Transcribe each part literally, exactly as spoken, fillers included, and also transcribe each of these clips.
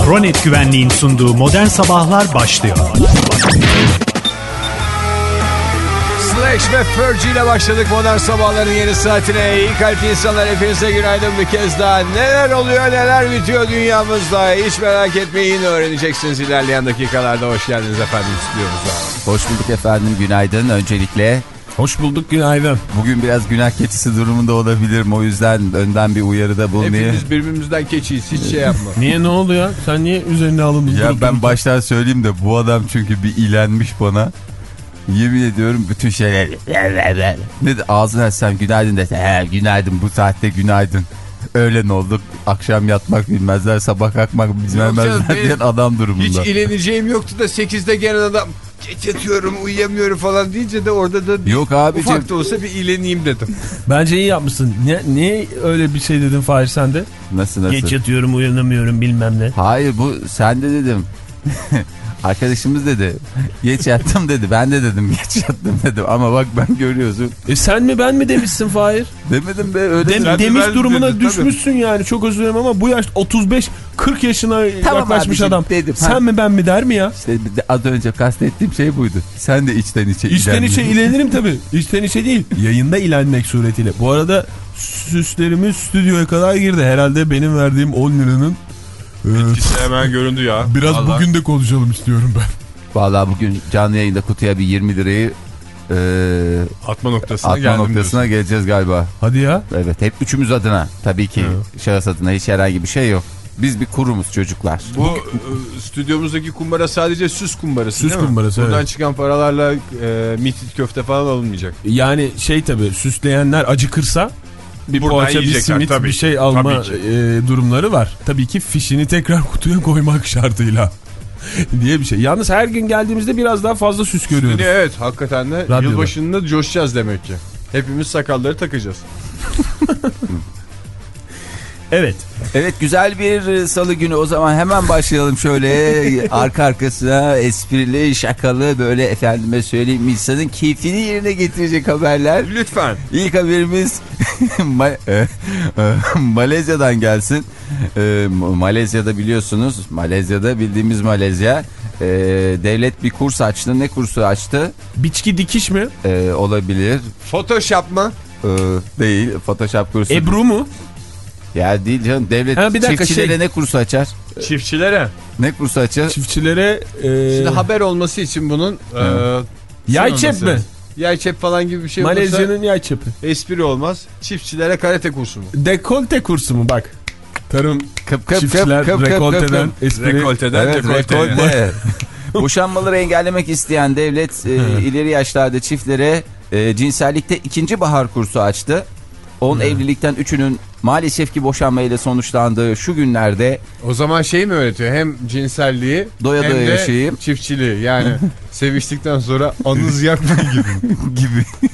Kronet Güvenliğin sunduğu Modern Sabahlar başlıyor. Slash ve Fergie ile başladık Modern Sabahların yeni saatine. İyi kalp insanlar, hepinize günaydın bir kez daha. Neler oluyor, neler bitiyor dünyamızda, hiç merak etmeyin, öğreneceksiniz ilerleyen dakikalarda. Hoş geldiniz efendim stüdyomuza. Hoş bulduk efendim, günaydın öncelikle. Hoş bulduk, günaydın. Bugün biraz günah keçisi durumunda olabilirim, o yüzden önden bir uyarıda bulunayım. Hepimiz birbirimizden keçiyiz, hiç şey yapma. Niye, ne oldu ya? Sen niye üzerine alındın? Ya ben baştan söyleyeyim de bu adam çünkü bir ilenmiş bana. Yemin ediyorum bütün şeyler. Ne de ağzını açsam günaydın dese. He günaydın, bu saatte günaydın. Öğlen olduk, akşam yatmak bilmezler, sabah kalkmak bilmezler diyen adam durumunda. Hiç ileneceğim yoktu da sekizde gelen adam geç yatıyorum, uyuyamıyorum falan deyince de orada da yok abicim, ufak da olsa bir ileneyim dedim. Bence iyi yapmışsın. Niye, niye öyle bir şey dedin Fahir sen de? Nasıl nasıl? Geç yatıyorum, uyanamıyorum bilmem ne. Hayır, bu sen de dedim. Arkadaşımız dedi geç yattım dedi, ben de dedim geç yattım dedim, ama bak ben görüyorsun. E sen mi ben mi demişsin Fahir? Demedim be, öyle Dem, dedim. demiş durumuna dedim, düşmüşsün tabii. Yani çok özür dilerim ama bu yaş otuz beş kırk yaşına tamam yaklaşmış abicim, adam dedim, sen ha. mi ben mi der mi ya? İşte az önce kastettiğim şey buydu. Sen de içten içe İçten içe ilenirim tabii. İçten içe değil, yayında ilenmek suretiyle. Bu arada süslerimiz stüdyoya kadar girdi. Herhalde benim verdiğim on liranın etkisi hemen göründü ya. Biraz vallahi. Bugün de konuşalım istiyorum ben. Vallahi bugün canlı yayında kutuya bir yirmi lirayı e, atma noktasına, atma noktasına geleceğiz galiba. Hadi ya. Evet, hep üçümüz adına tabii ki. Evet. Şahıs adına hiç herhangi bir şey yok. Biz bir kurumuz çocuklar. Bu e, stüdyomuzdaki kumbara sadece süs kumbarası süs değil mi? Kumbarası, buradan evet. Çıkan paralarla e, mitit köfte falan alınmayacak. Yani şey tabii, süsleyenler acıkırsa bir buradan poğaça, bir simit, tabii. Bir şey alma e, durumları var. Tabii ki fişini tekrar kutuya koymak şartıyla diye bir şey. Yalnız her gün geldiğimizde biraz daha fazla süs görüyoruz. Yani evet, hakikaten de radyoda. Yılbaşında coşacağız demek ki. Hepimiz sakalları takacağız. Evet. Evet, güzel bir salı günü, o zaman hemen başlayalım şöyle arka arkasına esprili, şakalı, böyle efendime söyleyeyim insanın keyfini yerine getirecek haberler. Lütfen. İlk haberimiz Malezya'dan gelsin. Malezya'da biliyorsunuz, Malezya'da bildiğimiz Malezya, devlet bir kurs açtı. Ne kursu açtı? Biçki dikiş mi? Olabilir. Photoshop mı? Değil, Photoshop kursu. Ebru mu? Ya değil canım, devlet ha, çiftçilere şey... ne kursu açar? Çiftçilere. Ne kursu açar? Çiftçilere. E... Şimdi haber olması için bunun e, yay çep mi? Yay çep falan gibi bir şey olursa. Malezya'nın yay çepi. Espri olmaz. Çiftçilere karate kursu mu? Dekolte kursu mu bak? Tarım kıp, kıp, çiftçiler kıp, kıp, rekolteden. Kıp, kıp. Espri. Rekolteden evet, dekolte. rekolte. Boşanmaları engellemek isteyen devlet e, ileri yaşlarda çiftlere e, cinsellikte ikinci bahar kursu açtı. on evlilikten üçünün maalesef ki boşanmayla sonuçlandığı şu günlerde. O zaman şey mi öğretiyor? Hem cinselliği doya hem doya de yaşayayım. Çiftçiliği. Yani seviştikten sonra anız yakma gibi. gibi.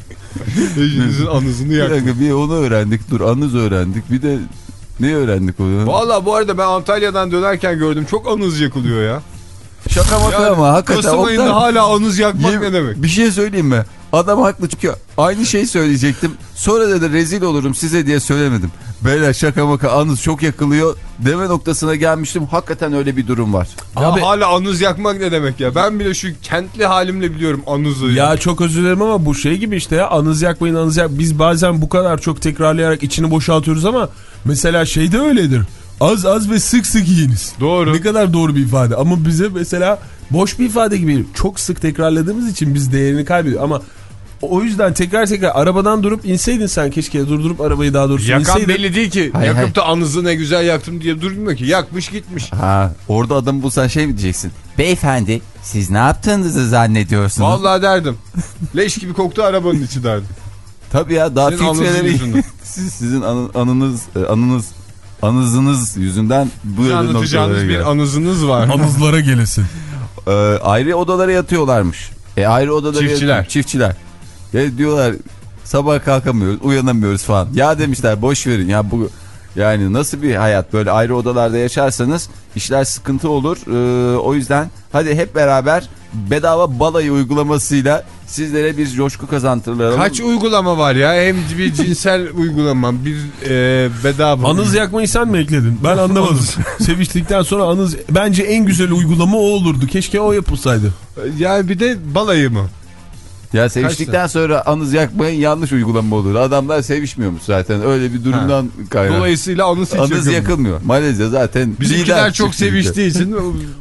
Eşinizin anızını yakma. Bir onu öğrendik. Dur, anız öğrendik. Bir de ne öğrendik onu? Valla bu arada ben Antalya'dan dönerken gördüm. Çok anız yakılıyor ya. Şaka maka yani, ama hakikaten. Kasım ayında hala anız yakmak ye, ne demek? Bir şey söyleyeyim mi? Adam haklı çünkü aynı şey söyleyecektim. Sonra da, da rezil olurum size diye söylemedim. Böyle şaka maka anız çok yakılıyor deme noktasına gelmiştim. Hakikaten öyle bir durum var. Abi, hala anız yakmak ne demek ya? Ben bile şu kentli halimle biliyorum anızı. Ya yani. Çok özür dilerim ama bu şey gibi işte ya, anız yakmayın anız yak. Biz bazen bu kadar çok tekrarlayarak içini boşaltıyoruz ama mesela şey de öyledir. Az az ve sık sık yiyiniz. Doğru. Ne kadar doğru bir ifade ama bize mesela boş bir ifade gibi çok sık tekrarladığımız için biz değerini kaybediyoruz ama o yüzden tekrar tekrar arabadan durup inseydin sen, keşke durdurup arabayı daha doğrusu yakan inseydin. Belli değil ki. Hayır, yakıp hayır. da anızı ne güzel yaktım diye durmuyor ki. Yakmış gitmiş. Ha, orada adamı bulsan şey mi diyeceksin? Beyefendi siz ne yaptığınızı zannediyorsunuz? Vallahi derdim. Leş gibi koktu arabanın içi derdim. Tabii ya, daha sizin filtreleri siz, sizin anı, anınız anınız anızınız yüzünden bu anlatacağınız bir anızınız var. Anızlara gelesin. Ee, ayrı odalara yatıyorlarmış. E, ayrı odalara çiftçiler. Yatıyor, çiftçiler. Ya diyorlar sabah kalkamıyoruz, uyanamıyoruz falan. Ya demişler boş verin ya, bu yani nasıl bir hayat, böyle ayrı odalarda yaşarsanız işler sıkıntı olur. Ee, o yüzden hadi hep beraber bedava balayı uygulamasıyla sizlere bir coşku kazandıralım. Kaç uygulama var ya? Hem bir cinsel uygulama, bir e, bedava. Anız yakmayı sen mi ekledin? Ben anlamadım. Seviştikten sonra anız, bence en güzel uygulama o olurdu. Keşke o yapılsaydı. Yani bir de balayı mı? Ya seviştikten sonra anız yakmayın yanlış uygulama olur. Adamlar sevişmiyormuş zaten. Öyle bir durumdan kaynak. Dolayısıyla anız hiç anız yakılmıyor. yakılmıyor. Malezya zaten bizimkiler çok seviştiği için.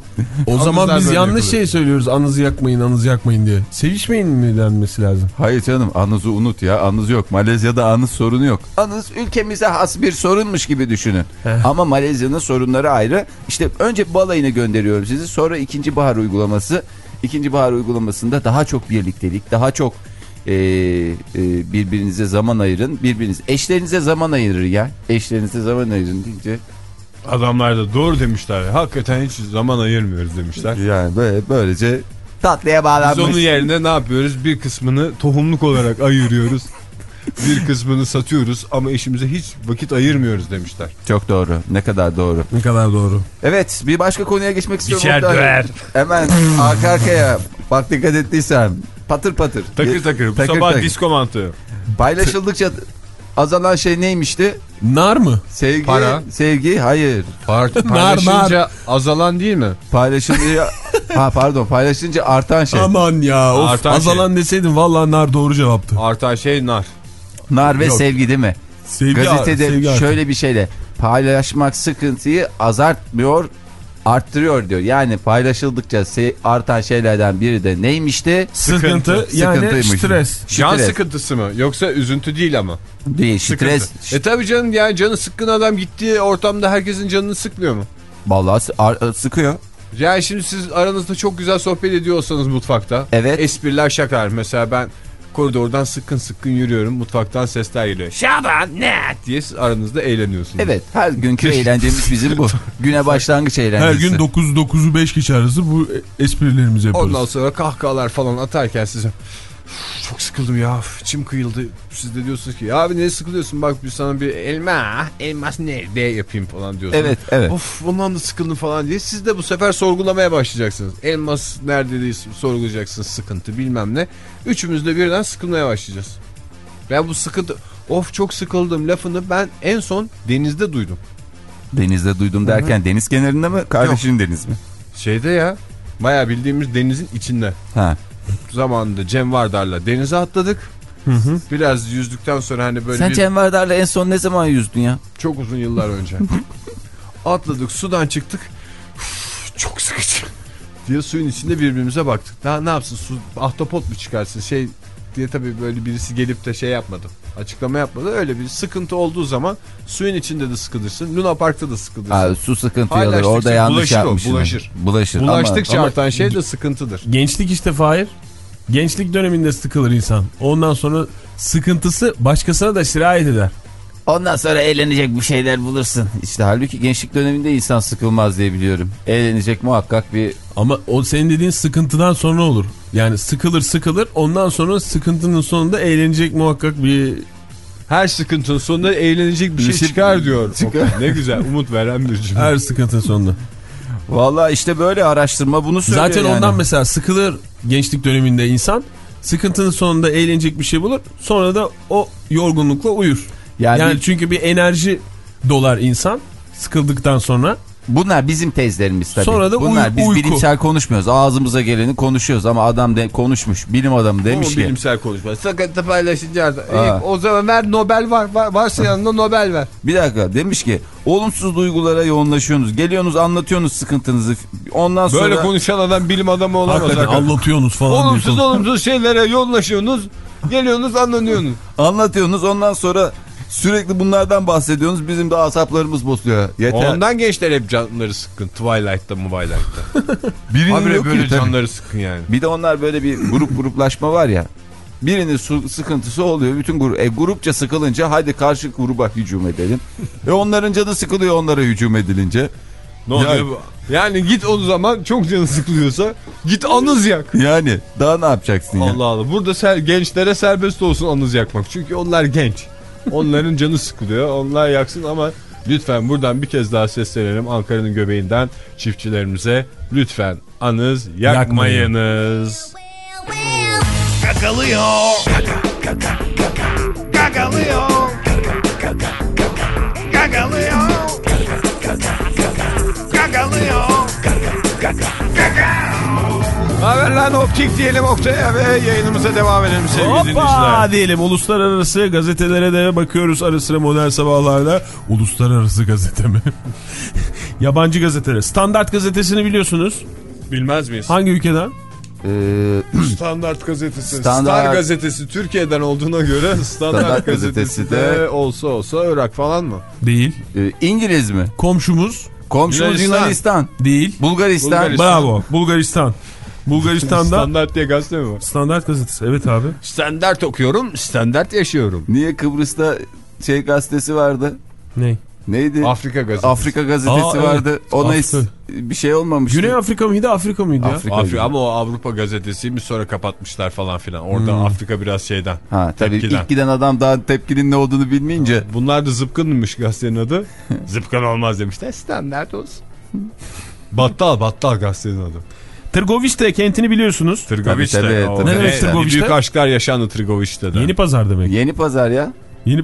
O zaman biz yanlış şey söylüyoruz. Anızı yakmayın, anızı yakmayın diye. Sevişmeyin mi denmesi lazım? Hayır canım, anızı unut ya. Anız yok. Malezya'da anız sorunu yok. Anız ülkemize has bir sorunmuş gibi düşünün. Ama Malezya'nın sorunları ayrı. İşte önce balayını gönderiyorum sizi. Sonra ikinci bahar uygulaması. İkinci bahar uygulamasında daha çok birliktelik, daha çok e, e, birbirinize zaman ayırın. Birbiriniz eşlerinize zaman ayırır ya. Eşlerinize zaman ayırın deyince. Adamlar da doğru demişler. Hakikaten hiç zaman ayırmıyoruz demişler. Yani böyle, böylece tatlıya bağlanmış. Biz onun yerine ne yapıyoruz? Bir kısmını tohumluk olarak ayırıyoruz. Bir kısmını satıyoruz ama eşimize hiç vakit ayırmıyoruz demişler. Çok doğru. Ne kadar doğru. Ne kadar doğru. Evet, bir başka konuya geçmek istiyorum. Biçer döver. Hemen arka arkaya. Bak dikkat ettiysen. Patır patır. Takır takır. Bu takır, sabah takır. disko mantığı. Paylaşıldıkça azalan şey neymişti? Nar mı? Sevgi. Para. Sevgi. Hayır. Par- paylaşınca nar. Azalan değil mi? Paylaşınca ha pardon paylaşınca artan şey. Aman ya. Of, artan azalan şey. deseydin vallahi nar doğru cevaptı. Artan şey nar. Nar ve Yok. sevgi değil mi? Sevgi, Gazetede sevgi şöyle bir şeyle paylaşmak sıkıntıyı azaltmıyor, arttırıyor diyor. Yani paylaşıldıkça artan şeylerden biri de neymişti? Sıkıntı, yani stres. Can stres. sıkıntısı mı? Yoksa üzüntü değil ama. Değil, stres. Sıkıntı. E tabi canım, yani canı sıkkın adam gittiği ortamda herkesin canını sıkmıyor mu? Vallahi sıkıyor. Yani şimdi siz aranızda çok güzel sohbet ediyorsanız mutfakta. Evet. Espriler, şakalar. Mesela ben koridordan sıkkın sıkkın yürüyorum. Mutfaktan sesler geliyor. Şaban ne? Diye siz aranızda eğleniyorsunuz. Evet, her günkü eğlencemiz bizim bu. Güne başlangıç eğlencesi. Her gün dokuz dokuzu beş kişi arası bu esprilerimizi yapıyoruz. Ondan sonra kahkahalar falan atarken size çok sıkıldım ya, içim kıyıldı. Siz de diyorsunuz ki ya abi ne sıkılıyorsun, bak bir sana bir elma elmas nerede yapayım falan diyorsunuz. Evet evet. Of ondan da sıkıldım falan diye siz de bu sefer sorgulamaya başlayacaksınız. Elmas nerede diye sorgulayacaksınız, sıkıntı bilmem ne. Üçümüz de birden sıkılmaya başlayacağız. Ben bu sıkıntı, of çok sıkıldım lafını ben en son denizde duydum. Denizde duydum derken, hı-hı, deniz kenarında mı, kardeşinin deniz mi? Şeyde ya, bayağı bildiğimiz denizin içinde. Ha. Zamanında Cem Vardar'la denize atladık. Hı hı. Biraz yüzdükten sonra hani böyle sen bir... Cem Vardar'la en son ne zaman yüzdün ya? Çok uzun yıllar önce. Atladık, sudan çıktık. Uf, çok sıkıcı diye suyun içinde birbirimize baktık. Daha ne yapsın, su ahtapot mu çıkarsın şey diye, tabii böyle birisi gelip de şey yapmadı. Açıklama yapmadı. Öyle bir sıkıntı olduğu zaman suyun içinde de sıkılırsın. Luna Park'ta da sıkılırsın. Aa, su sıkıntı olur. Orada yanlış yapmışsın. Bulaşır. Bulaşır. Bulaştıkça ama, artan ama... şey de sıkıntıdır. Gençlik işte Fahir. Gençlik döneminde sıkılır insan. Ondan sonra sıkıntısı başkasına da sirayet eder. Ondan sonra eğlenecek bir şeyler bulursun. İşte halbuki gençlik döneminde insan sıkılmaz diye biliyorum. Eğlenecek muhakkak bir... Ama o senin dediğin sıkıntıdan sonra olur. Yani sıkılır sıkılır, ondan sonra sıkıntının sonunda eğlenecek muhakkak bir... Her sıkıntının sonunda eğlenecek bir şey çıkar diyor. Çıkar. Ne güzel, umut veren bir cümle. Her sıkıntının sonunda. Vallahi işte böyle araştırma bunu söylüyor. Zaten yani. Ondan mesela sıkılır gençlik döneminde insan. Sıkıntının sonunda eğlenecek bir şey bulur. Sonra da o yorgunlukla uyur. Yani, yani çünkü bir enerji dolar insan sıkıldıktan sonra. Bunlar bizim tezlerimiz tabii. Sonra da Bunlar uy- biz uyku. bilimsel konuşmuyoruz. Ağzımıza geleni konuşuyoruz ama adam de konuşmuş. Bilim adamı demiş o ki. Bilimsel konuşma. Sıkıntı paylaşınca e, o zaman ver Nobel var, var varsa yanında Nobel ver. Bir dakika, demiş ki olumsuz duygulara yoğunlaşıyorsunuz. Geliyorsunuz, anlatıyorsunuz sıkıntınızı. Ondan sonra. Böyle konuşan adam bilim adamı olamaz. Hakikaten anlatıyorsunuz falan. Olumsuz diyorsun. olumsuz şeylere yoğunlaşıyorsunuz. Geliyorsunuz, anlanıyorsunuz. Anlatıyorsunuz, ondan sonra sürekli bunlardan bahsediyorsunuz. Bizim de asaplarımız bozuyor. Yeter. Ondan gençler hep canları sıkkın. Twilight'ta mı Twilight'ta. Birinin Habire yok böyle ki, canları sıkkın yani. Bir de onlar böyle bir grup gruplaşma var ya. Birinin su sıkıntısı oluyor. Bütün grup, e, grupça sıkılınca hadi karşı gruba hücum edelim. E onların canı sıkılıyor onlara hücum edilince. Ne oluyor yani, bu? Yani git o zaman, çok canı sıkılıyorsa git anız yak. Yani daha ne yapacaksın ya? Allah Allah. Burada ser, gençlere serbest olsun anız yakmak. Çünkü onlar genç. Onların canı sıkılıyor. Onlar yaksın ama lütfen buradan bir kez daha seslenelim Ankara'nın göbeğinden çiftçilerimize. Lütfen anız yakmayınız. Gagalıyor. Gagalıyor. Gagalıyor. Gagalıyor. Haber lan optik diyelim Oktay'a ve yayınımıza devam edelim sevgili Hoppa dinleyiciler. diyelim. Uluslararası gazetelere de bakıyoruz ara sıra modern sabahlarda. Uluslararası gazete mi? Yabancı gazetelere. Standart gazetesini biliyorsunuz. Bilmez miyiz? Hangi ülkeden? Ee, Standart gazetesi. Standart... Star gazetesi Türkiye'den olduğuna göre Standart, Standart gazetesi, gazetesi de... de olsa olsa Irak falan mı? Değil. Ee, İngiliz mi? Komşumuz. Komşumuz Yunanistan. Yunanistan. Değil. Bulgaristan. Bulgaristan. Bravo. Bulgaristan. Bulgaristan'da Standart diye gazete mi var? Standart gazetesi. Evet abi. Standart okuyorum, standart yaşıyorum. Niye Kıbrıs'ta şey gazetesi vardı? Ne? Neydi? Afrika gazetesi. Afrika gazetesi Aa, vardı. Evet. Ona Afrika. bir şey olmamıştı. Güney Afrika mıydı, Afrika mıydı Afrika ya? Afrika ama o Avrupa gazetesiymiş, sonra kapatmışlar falan filan. Orada hmm. Afrika biraz şeyden. Ha tabii tepkiden. İlk giden adam daha tepkinin ne olduğunu bilmeyince. Bunlar da zıpkınmış gazetenin adı. Zıpkın olmaz demişler. Standart olsun. Battal, Battal gazetenin adı. Tırgovişte kentini biliyorsunuz. Tırgovişte. Tabii, tabii, tabii. Ne demek Tırgovişte? Büyük aşklar yaşandı Tırgovişte'de. Yeni pazar demek. Yeni pazar ya. Yeni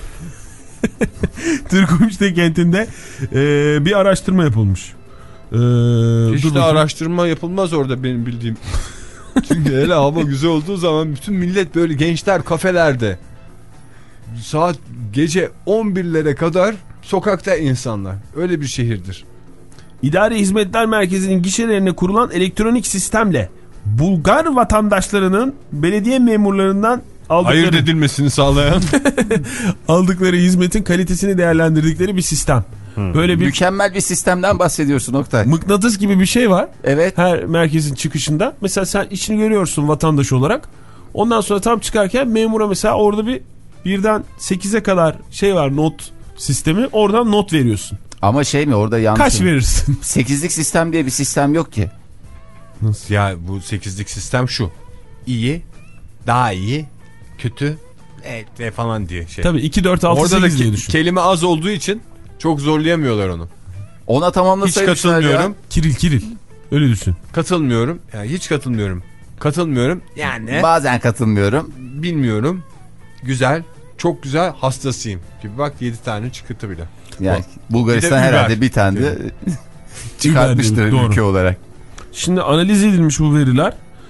Tırgovişte kentinde e, bir araştırma yapılmış. E, Hiç de araştırma yapılmaz orada benim bildiğim. Çünkü hele hava güzel olduğu zaman bütün millet böyle, gençler kafelerde. Saat gece on birlere kadar sokakta insanlar. Öyle bir şehirdir. İdari Hizmetler Merkezi'nin gişelerine kurulan elektronik sistemle Bulgar vatandaşlarının belediye memurlarından aldıkları, ayırt edilmesini sağlayan aldıkları hizmetin kalitesini değerlendirdikleri bir sistem. Hmm. Böyle bir mükemmel bir sistemden bahsediyorsun Oktay. Mıknatıs gibi bir şey var. Evet. Her merkezin çıkışında. Mesela sen içini görüyorsun vatandaş olarak. Ondan sonra tam çıkarken memura mesela orada bir birden sekize kadar şey var, not sistemi. Oradan not veriyorsun. Ama şey mi orada yanlış? Kaç verirsin? sekizlik sistem diye bir sistem yok ki. Nasıl? Ya bu sekizlik sistem şu. İyi, daha iyi, kötü, evet ve falan diye şey. Tabii iki, dört, altı, sekiz diye düşün. Kelime az olduğu için çok zorlayamıyorlar onu. Ona tamamlasaymışlar. Hiç katılmıyorum. Ya. Kiril kiril. Öyle düşün. Katılmıyorum. Yani hiç katılmıyorum. Katılmıyorum. Yani. Bazen katılmıyorum. Bilmiyorum. Güzel. Çok güzel. Hastasıyım. Gibi bak yedi tane çıktı bile. Yani Bulgaristan bir herhalde bir tane de çıkartmıştır ülke olarak. Şimdi analiz edilmiş bu veriler.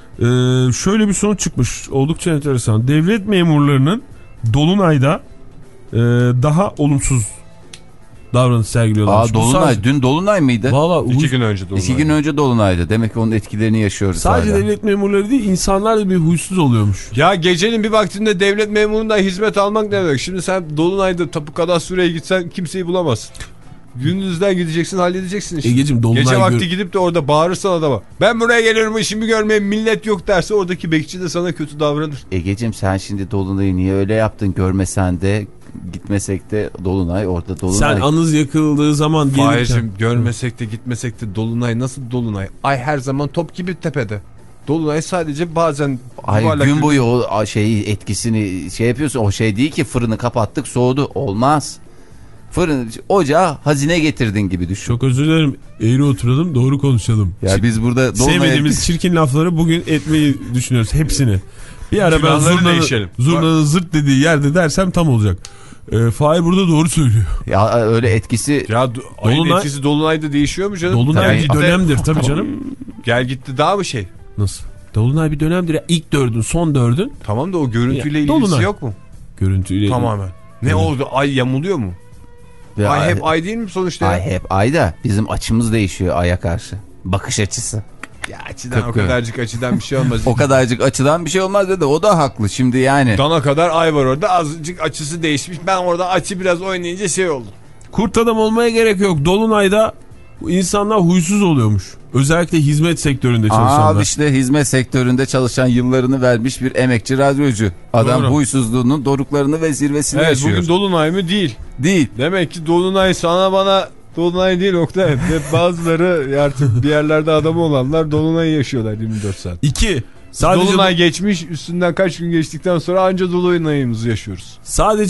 Ee, şöyle bir sonuç çıkmış. Oldukça enteresan. Devlet memurlarının Dolunay'da e, daha olumsuz davranış sergiliyorlar. Aa, Dolunay. Dün Dolunay mıydı? Valla iki gün önce Dolunay. İki gün önce Dolunay'dı. Demek ki onun etkilerini yaşıyoruz. Sadece hala. devlet memurları değil, insanlar da bir huysuz oluyormuş. Ya gecenin bir vaktinde devlet memurundan hizmet almak ne demek? Şimdi sen Dolunay'da tapu kadastraya gitsen kimseyi bulamazsın. Gündüzden gideceksin, halledeceksin işte. Egeciğim, Dolunay gece vakti gör... gidip de orada bağırırsan adama, ben buraya geliyorum işimi görmeye millet yok derse, oradaki bekçi de sana kötü davranır. Egeciğim sen şimdi Dolunay'ı niye öyle yaptın, görmesen de gitmesek de Dolunay orada Dolunay. Sen anız yakıldığı zaman gelirken. Fahir'cim görmesek de gitmesek de Dolunay nasıl Dolunay? Ay her zaman top gibi tepede. Dolunay sadece bazen ay gün boyu o şeyi etkisini şey yapıyorsun, o şey değil ki fırını kapattık soğudu, olmaz. Fırın, ocağa hazine getirdin gibi düşün. Çok özür dilerim. Eğri oturalım, doğru konuşalım. Ya biz burada sevmediğimiz çirkin lafları bugün etmeyi düşünüyoruz hepsini. Bir ara ben zurnanın, zurnanın zırt dediği yerde dersem tam olacak. E, Fahir burada doğru söylüyor. Ya öyle etkisi. Ya ayın etkisi Dolunay'da değişiyor mu canım? Dolunay bir dönemdir tabii canım. Gel gitti daha mı şey? Nasıl? Dolunay bir dönemdir ya. İlk dördün, son dördün. Tamam da o görüntüyle ya, ilgisi Dolunay yok mu? Görüntüyle. Tamamen. Ne evet. oldu? Ay yamuluyor mu? Ya ay hep ay değil mi sonuçta? Ay hep ay da bizim açımız değişiyor aya karşı. Bakış açısı. Ya açıdan Kıpkı. O kadarcık açıdan bir şey olmaz. O kadarcık açıdan bir şey olmaz dedi. O da haklı şimdi yani. Dana kadar ay var orada, azıcık açısı değişmiş. Ben orada açı biraz oynayınca şey oldu. Kurt adam olmaya gerek yok. Dolunay'da insanlar huysuz oluyormuş. Özellikle hizmet sektöründe çalışanlar. Aa işte hizmet sektöründe çalışan, yıllarını vermiş bir emekçi radyocu. Adam doğru. Huysuzluğunun doruklarını ve zirvesini evet, yaşıyor. Bugün Dolunay mı? Değil. Değil. Demek ki Dolunay sana bana Dolunay değil Oktay. Ve bazıları artık bir yerlerde adamı olanlar Dolunay yaşıyorlar yirmi dört saat. İki. Sadece Dolunay bu... geçmiş, üstünden kaç gün geçtikten sonra anca Dolunay'ımızı yaşıyoruz. Sadece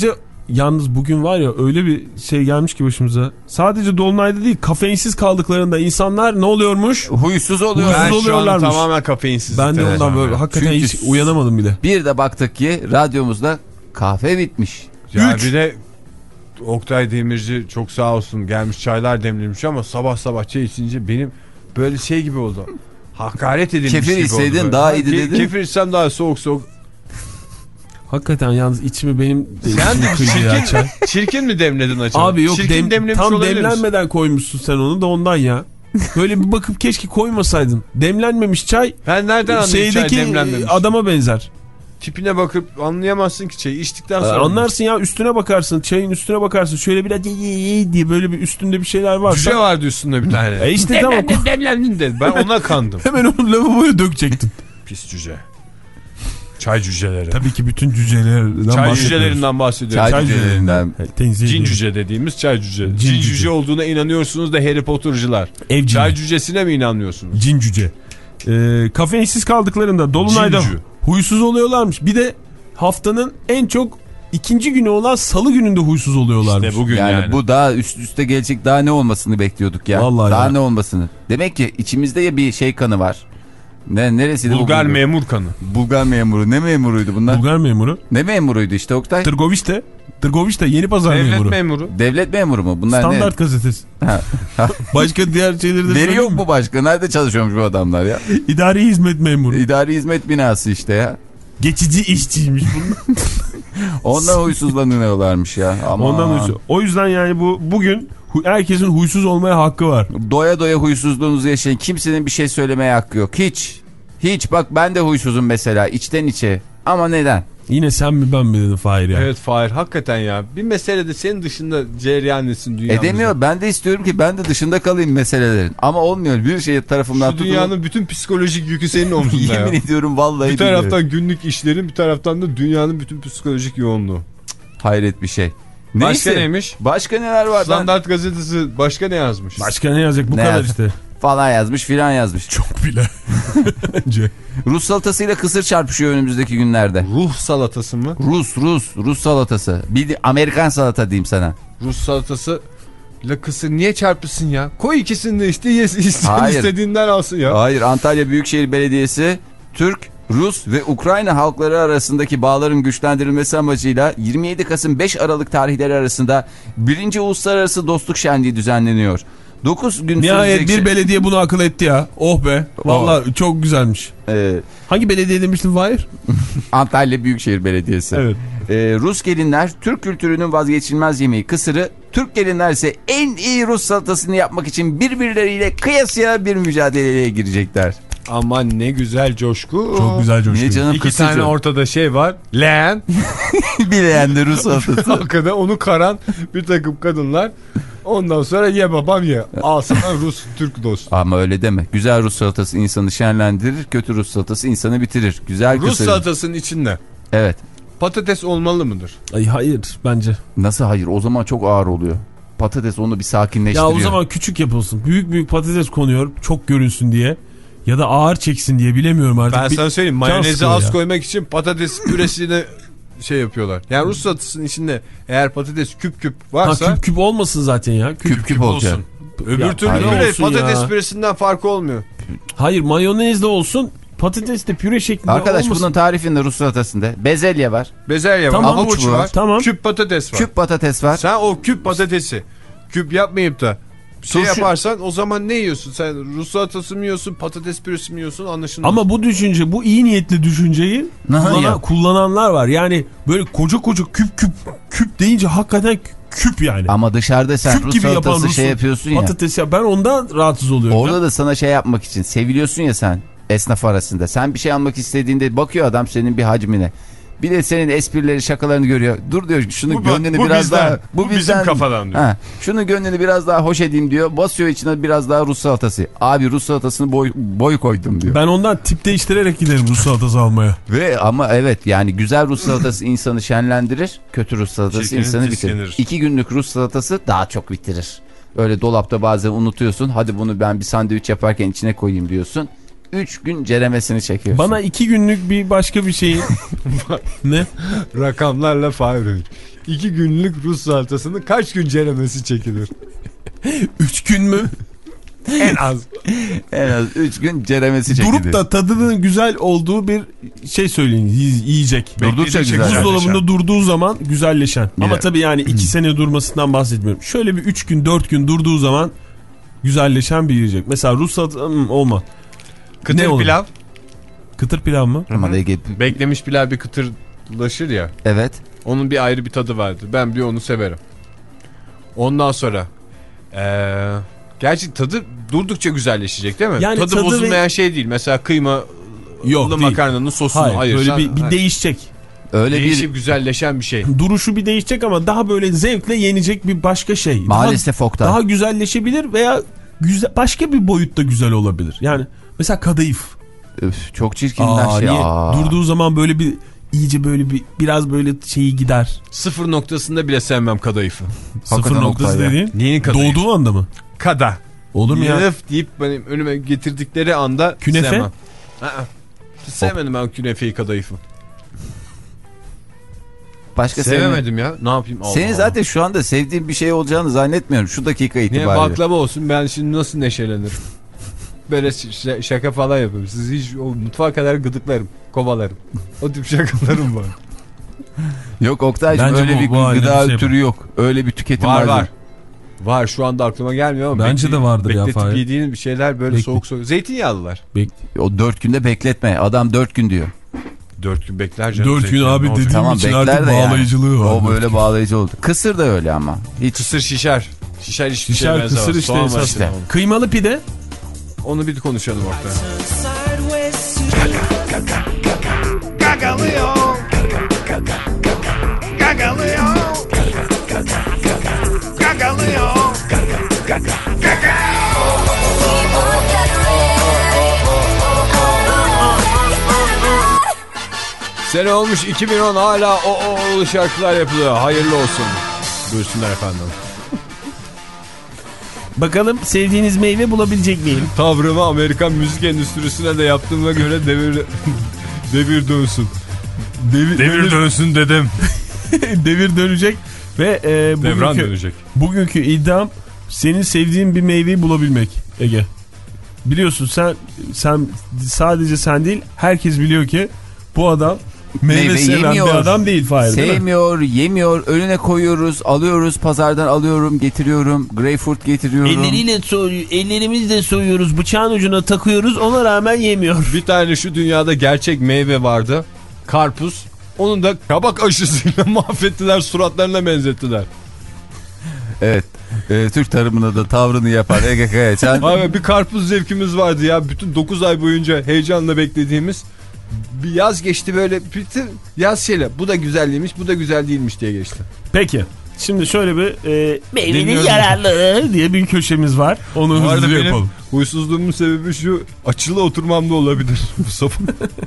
yalnız bugün var ya öyle bir şey gelmiş ki başımıza. Sadece Dolunay'da değil, kafeinsiz kaldıklarında insanlar ne oluyormuş? Huysuz oluyor. Ben Huysuz şu oluyorlarmış. an tamamen kafeinsiz. Ben de ondan böyle hakikaten Çünkü hiç uyanamadım bile. Bir de baktık ki radyomuzda kahve bitmiş. Ya bir de Oktay Demirci çok sağ olsun gelmiş çaylar demlemiş ama sabah sabah çay içince benim böyle şey gibi oldu. Hakaret edilmiş Kefir gibi oldu. içseydin böyle. daha Ha, iyiydi ke dedin. Kefir içsem daha soğuk soğuk. Hakikaten yalnız içimi benim Sen de kıydı ya çay. çirkin, çirkin mi demledin acaba? Abi yok Çirkin dem, tam olabilir demlenmeden misin? koymuşsun sen onu da ondan ya. Böyle bir bakıp keşke koymasaydın. Demlenmemiş çay Ben nereden anlayayım çay şeydeki demlenmemiş? adama benzer. Tipine bakıp anlayamazsın ki çayı içtikten sonra. Anlarsın ya, üstüne bakarsın, çayın üstüne bakarsın. Şöyle bir diye böyle bir üstünde bir şeyler varsa. Cüce vardı üstünde bir tane. E işte tamam. Demlendin demlendin dedi. Ben ona kandım. Hemen onu lavaboya dökecektin. Pis cüce. Çay cüceleri. Tabii ki bütün cücelerden Çay cücelerinden bahsediyorum. Çay, Çay cücelerinden. Tenzih Cin ediyorum. cüce dediğimiz çay cüce. Cin, Cin cin cüce. cüce olduğuna inanıyorsunuz da Harry Potter'cılar. Ev Çay cini. cücesine mi inanmıyorsunuz? Cin cüce. Ee, kafeinsiz kaldıklarında Dolunay'da Cincü. huysuz oluyorlarmış. Bir de haftanın en çok ikinci günü olan salı gününde huysuz oluyorlarmış. İşte bugün Yani, yani. bu daha üst üste gelecek, daha ne olmasını bekliyorduk ya. Vallahi daha ya. ne olmasını. Demek ki içimizde ya bir şey kanı var. Ne neresiydi Bulgar bu? memur kanı. Bulgar memuru. Ne memuruydu bunlar? Bulgar memuru. Ne memuruydu işte Oktay? Tırgoviş'te. Tırgoviş'te Yeni Pazar Devlet memuru. memuru. Devlet memuru mu? Bunlar Standart ne? gazetesi. Ha. Başka diğer şeyleri de Veri söyleyeyim yok mi? mu başka? Nerede çalışıyormuş bu adamlar ya? İdari hizmet memuru. İdari hizmet binası işte ya. Geçici işçiymiş bunlar. Ondan huysuzlanıyorlarmış ya. Aman. Ondan huysuz. O yüzden yani bu bugün hu- herkesin huysuz olmaya hakkı var. Doya doya huysuzluğunuzu yaşayın. Kimsenin bir şey söylemeye hakkı yok. Hiç. Hiç. Bak ben de huysuzum mesela. İçten içe. Ama neden? Yine sen mi ben mi dedin Fahir ya? Evet Fahir hakikaten ya. Bir meselede senin dışında cereyan etsin dünyamızda. Edemiyor. Ben de istiyorum ki ben de dışında kalayım meselelerin. Ama olmuyor. Bir şey tarafımdan Şu tutulup. dünyanın bütün psikolojik yükü senin omzunda ya. Yemin ediyorum vallahi. Bir billahi. taraftan günlük işlerin, bir taraftan da dünyanın bütün psikolojik yoğunluğu. Hayret bir şey. Başka Neyse. neymiş? Başka neler var? Standart gazetesi başka ne yazmış? Başka ne yazacak bu Ne kadar yaz- işte. Falan yazmış filan yazmış. Çok bile. Bence. Rus salatasıyla kısır çarpışıyor önümüzdeki günlerde. Ruh salatası mı? Rus Rus Rus salatası. Bir de Amerikan salata diyeyim sana. Rus salatası ile kısır niye çarpışsın ya? Koy ikisini de işte yes, iste- Hayır. istediğinden alsın ya. Hayır, Antalya Büyükşehir Belediyesi Türk, Rus ve Ukrayna halkları arasındaki bağların güçlendirilmesi amacıyla yirmi yedi Kasım beş Aralık tarihleri arasında birinci Uluslararası Dostluk Şenliği düzenleniyor. dokuz gün Nihayet sürecek... bir belediye bunu akıl etti ya. Oh be. Vallahi çok güzelmiş. Ee, Hangi belediye demiştin Fahir? Antalya Büyükşehir Belediyesi. Evet. Ee, Rus gelinler Türk kültürünün vazgeçilmez yemeği kısırı, Türk gelinler ise en iyi Rus salatasını yapmak için birbirleriyle kıyasıya bir mücadeleye girecekler. Aman ne güzel coşku. Çok güzel coşku. Niye canım? İki Kısırcı. tane ortada şey var. Leğen. Bileyen de Rus salatası. Arkada onu karan bir takım kadınlar. Ondan sonra ye babam ye. Al sana Rus Türk dost. Ama öyle deme. Güzel Rus salatası insanı şenlendirir, kötü Rus salatası insanı bitirir. Güzel Rus kısır. salatasının içinde Evet. patates olmalı mıdır? Ay hayır bence. Nasıl hayır? O zaman çok ağır oluyor. Patates onu bir sakinleştiriyor. Ya o zaman küçük yapılsın. Büyük büyük patates konuyor çok görünsün diye. Ya da ağır çeksin diye bilemiyorum artık. Ben Bir sana söyleyeyim can mayonezi sıkıyor az ya. koymak için patates püresini şey yapıyorlar. Yani Rus salatasının içinde eğer patates küp küp Ha, varsa küp küp olmasın zaten ya. Küp, küp küp olacak. olsun. Öbür Ya, türlü hayır püre olsun patates ya. püresinden farkı olmuyor. Hayır mayonezle olsun. Patates de püre şeklinde Arkadaş olmasın. bunun tarifinde Rus salatasında bezelye var. Bezelye Tamam, var, havuç bu var, var. Tamam. küp patates var. Küp patates var. Sen o küp patatesi küp yapmayıp da şey Turşu- yaparsan o zaman ne yiyorsun? Sen Rus salatası mı yiyorsun, patates püresi mi yiyorsun anlaşılmaz. Ama bu düşünce, bu iyi niyetli düşünceyi Aha, kullanan- ya. kullananlar var. Yani böyle koca koca küp küp küp deyince hakikaten küp yani. Ama dışarıda sen Küp Rus gibi yapan salatası Rus şey yapıyorsun ya. patates ya. Ben ondan rahatsız oluyorum. Orada ya. da sana şey yapmak için seviliyorsun ya sen esnaf arasında. Sen bir şey almak istediğinde bakıyor adam senin bir hacmine. Bir de senin esprileri şakalarını görüyor. Dur diyor şunu Bu- gönlünü bu biraz bizden. daha. Bu bizim kafadan diyor. Ha, şunu gönlünü biraz daha hoş edeyim diyor. Basıyor içine biraz daha Rus salatası. Abi Rus salatasını boy, boy koydum diyor. Ben ondan tip değiştirerek giderim Rus salatası almaya. Ve ama evet yani güzel Rus salatası insanı şenlendirir. Kötü Rus salatası Çirkinin insanı tiskenir. bitirir. İki günlük Rus salatası daha çok bitirir. Öyle dolapta bazen unutuyorsun. Hadi bunu ben bir sandviç yaparken içine koyayım diyorsun. üç gün ceremesini çekiyorsun. Bana iki günlük bir başka bir şeyin. Ne? Rakamlarla Fahir. iki günlük Rus salatasının kaç gün ceremesi çekilir? üç gün mü? En az. En az üç gün ceremesi çekilir. Durup da tadının güzel olduğu bir şey söyleyin, yiyecek. Durdukça güzel. Buzdolabında durduğu zaman güzelleşen. Yeah. Ama tabii yani iki sene durmasından bahsetmiyorum. Şöyle bir üç gün dört gün durduğu zaman güzelleşen bir yiyecek. Mesela Rus salatası hmm, olma. Kıtır ne pilav. olur? Kıtır pilav mı? Ama da Ege... Beklemiş pilav bir kıtırlaşır ya. Evet. Onun bir ayrı bir tadı vardır. Ben bir onu severim. Ondan sonra ee, gerçi tadı durdukça güzelleşecek değil mi? Yani tadı, tadı bozulmayan ve... şey değil. Mesela kıyma Yok, makarnanın sosunu Hayır, ayırsan. böyle bir, bir hayır. değişecek. Öyle Değişip bir güzelleşen bir şey. Duruşu bir değişecek ama daha böyle zevkle yenecek bir başka şey. Maalesef daha, Oktay. Daha güzelleşebilir veya güzel, başka bir boyutta güzel olabilir. Yani mesela kadayıf. Öf, çok çirkinler şey. Durduğu zaman böyle bir iyice böyle bir biraz böyle şeyi gider. Sıfır noktasında bile sevmem kadayıfı. Sıfır noktası dediğin. Neyin kadayıf? Doğduğu anda mı? Kada. Olur mu ya? Yılıf deyip benim önüme getirdikleri anda künefe? sevmem. Aa, sevmedim ben künefeyi kadayıfı. Başka sevemedim ya. Ne yapayım? Allah Senin Allah. zaten şu anda sevdiğin bir şey olacağını zannetmiyorum şu dakika itibariyle. Niye baklava olsun, ben şimdi nasıl neşelenirim? Böyle şaka falan yapıyorum. Siz hiç o mutfağa kadar gıdıklarım, kovalarım. O tip şakalarım var. Yok Oktay'cığım öyle bu, bir bu gıda şey türü yok. Öyle bir tüketim var. Var var. Var şu anda aklıma gelmiyor ama. Bence de vardır ya. Bekletip yediğin bir şeyler böyle Beklet. soğuk soğuk. Zeytinyağlılar. Bek o dört günde bekletme. Adam dört gün diyor. Dört gün bekler canım. Dört gün abi dediğim tamam, için artık bağlayıcılığı yani. var. O böyle bağlayıcı oldu. Kısır da öyle ama. Hiç... Kısır şişer. Şişer hiçbir şişer, şey kısır işte esas. işte. Kıymalı pide. Onu bir konuşalım orada. Gagalıyor. Gagalıyor. Gagalıyor. Sene olmuş iki bin on, hala o o o şarkılar yapılıyor. Hayırlı olsun. Buyursunlar efendim. Bakalım sevdiğiniz meyve bulabilecek miyim? Tavrımı Amerikan müzik endüstrisine de yaptığıma göre devir devir dönsün. Devir, Devir dönsün dedim. Devir dönecek ve e, Devran bugünkü, dönecek. Bugünkü iddiam senin sevdiğin bir meyveyi bulabilmek Ege. Biliyorsun sen sen sadece sen değil herkes biliyor ki bu adam meyve, meyve seven yemiyor. Bir adam değil Fahir. Sevmiyor, değil yemiyor. Önüne koyuyoruz, alıyoruz, pazardan alıyorum, getiriyorum. Greyfurt getiriyorum. Elleriyle soyuyor, ellerimizle soyuyoruz, bıçağın ucuna takıyoruz, ona rağmen yemiyor. Bir tane şu dünyada gerçek meyve vardı. Karpuz. Onun da kabak aşısıyla mahvettiler, suratlarına benzettiler. Evet. E, Türk tarımına da tavrını yapan Ege Kayaçan. Abi bir karpuz zevkimiz vardı ya. Bütün dokuz ay boyunca heyecanla beklediğimiz. Bir yaz geçti böyle. Bütün yaz şeyle. Bu da güzel değilmiş, bu da güzel değilmiş diye geçti. Peki. Şimdi şöyle bir e, meyvenin yararları diye bir köşemiz var. Onu bu hızlıca yapalım. Huysuzluğumun sebebi şu, açılı oturmamda olabilir bu sabah.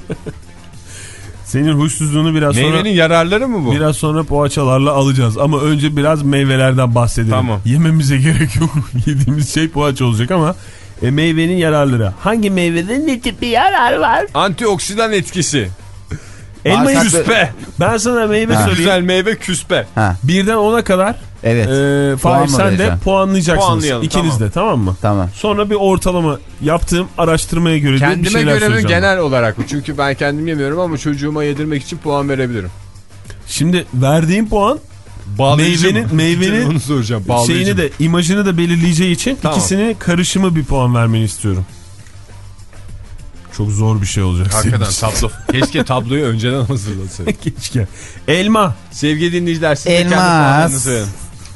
Senin huysuzluğunu biraz Meyvenin sonra... Meyvenin yararları mı bu? Biraz sonra poğaçalarla alacağız. Ama önce biraz meyvelerden bahsedelim. Tamam. Yememize gerek yok. Yediğimiz şey poğaça olacak ama e, meyvenin yararları. Hangi meyvede ne tip bir yarar var? Antioksidan etkisi. Elmayı küspe. Ben sana meyve ha. söyleyeyim. Güzel meyve küspe. Ha. Birden ona kadar. Evet. E, Fahir sen de puanlayacaksınız. İkiniz tamam. de, tamam mı? Tamam. Sonra bir ortalama yaptığım araştırmaya göre kendime bir şeyler göre mi söyleyeceğim. genel olarak mı? Çünkü ben kendim yemiyorum ama çocuğuma yedirmek için puan verebilirim. Şimdi verdiğim puan meyvenin mı? meyvenin onu soracağım. Şeyini de imajını da belirleyeceği için tamam. ikisini karışımı bir puan vermeni istiyorum. Çok zor bir şey olacak. Hakikaten tablo. Keşke tabloyu önceden hazırlasaydım. Keşke. Elma. Sevgili dinleyiciler, siz de kendi Elma. puanlarınızı verin.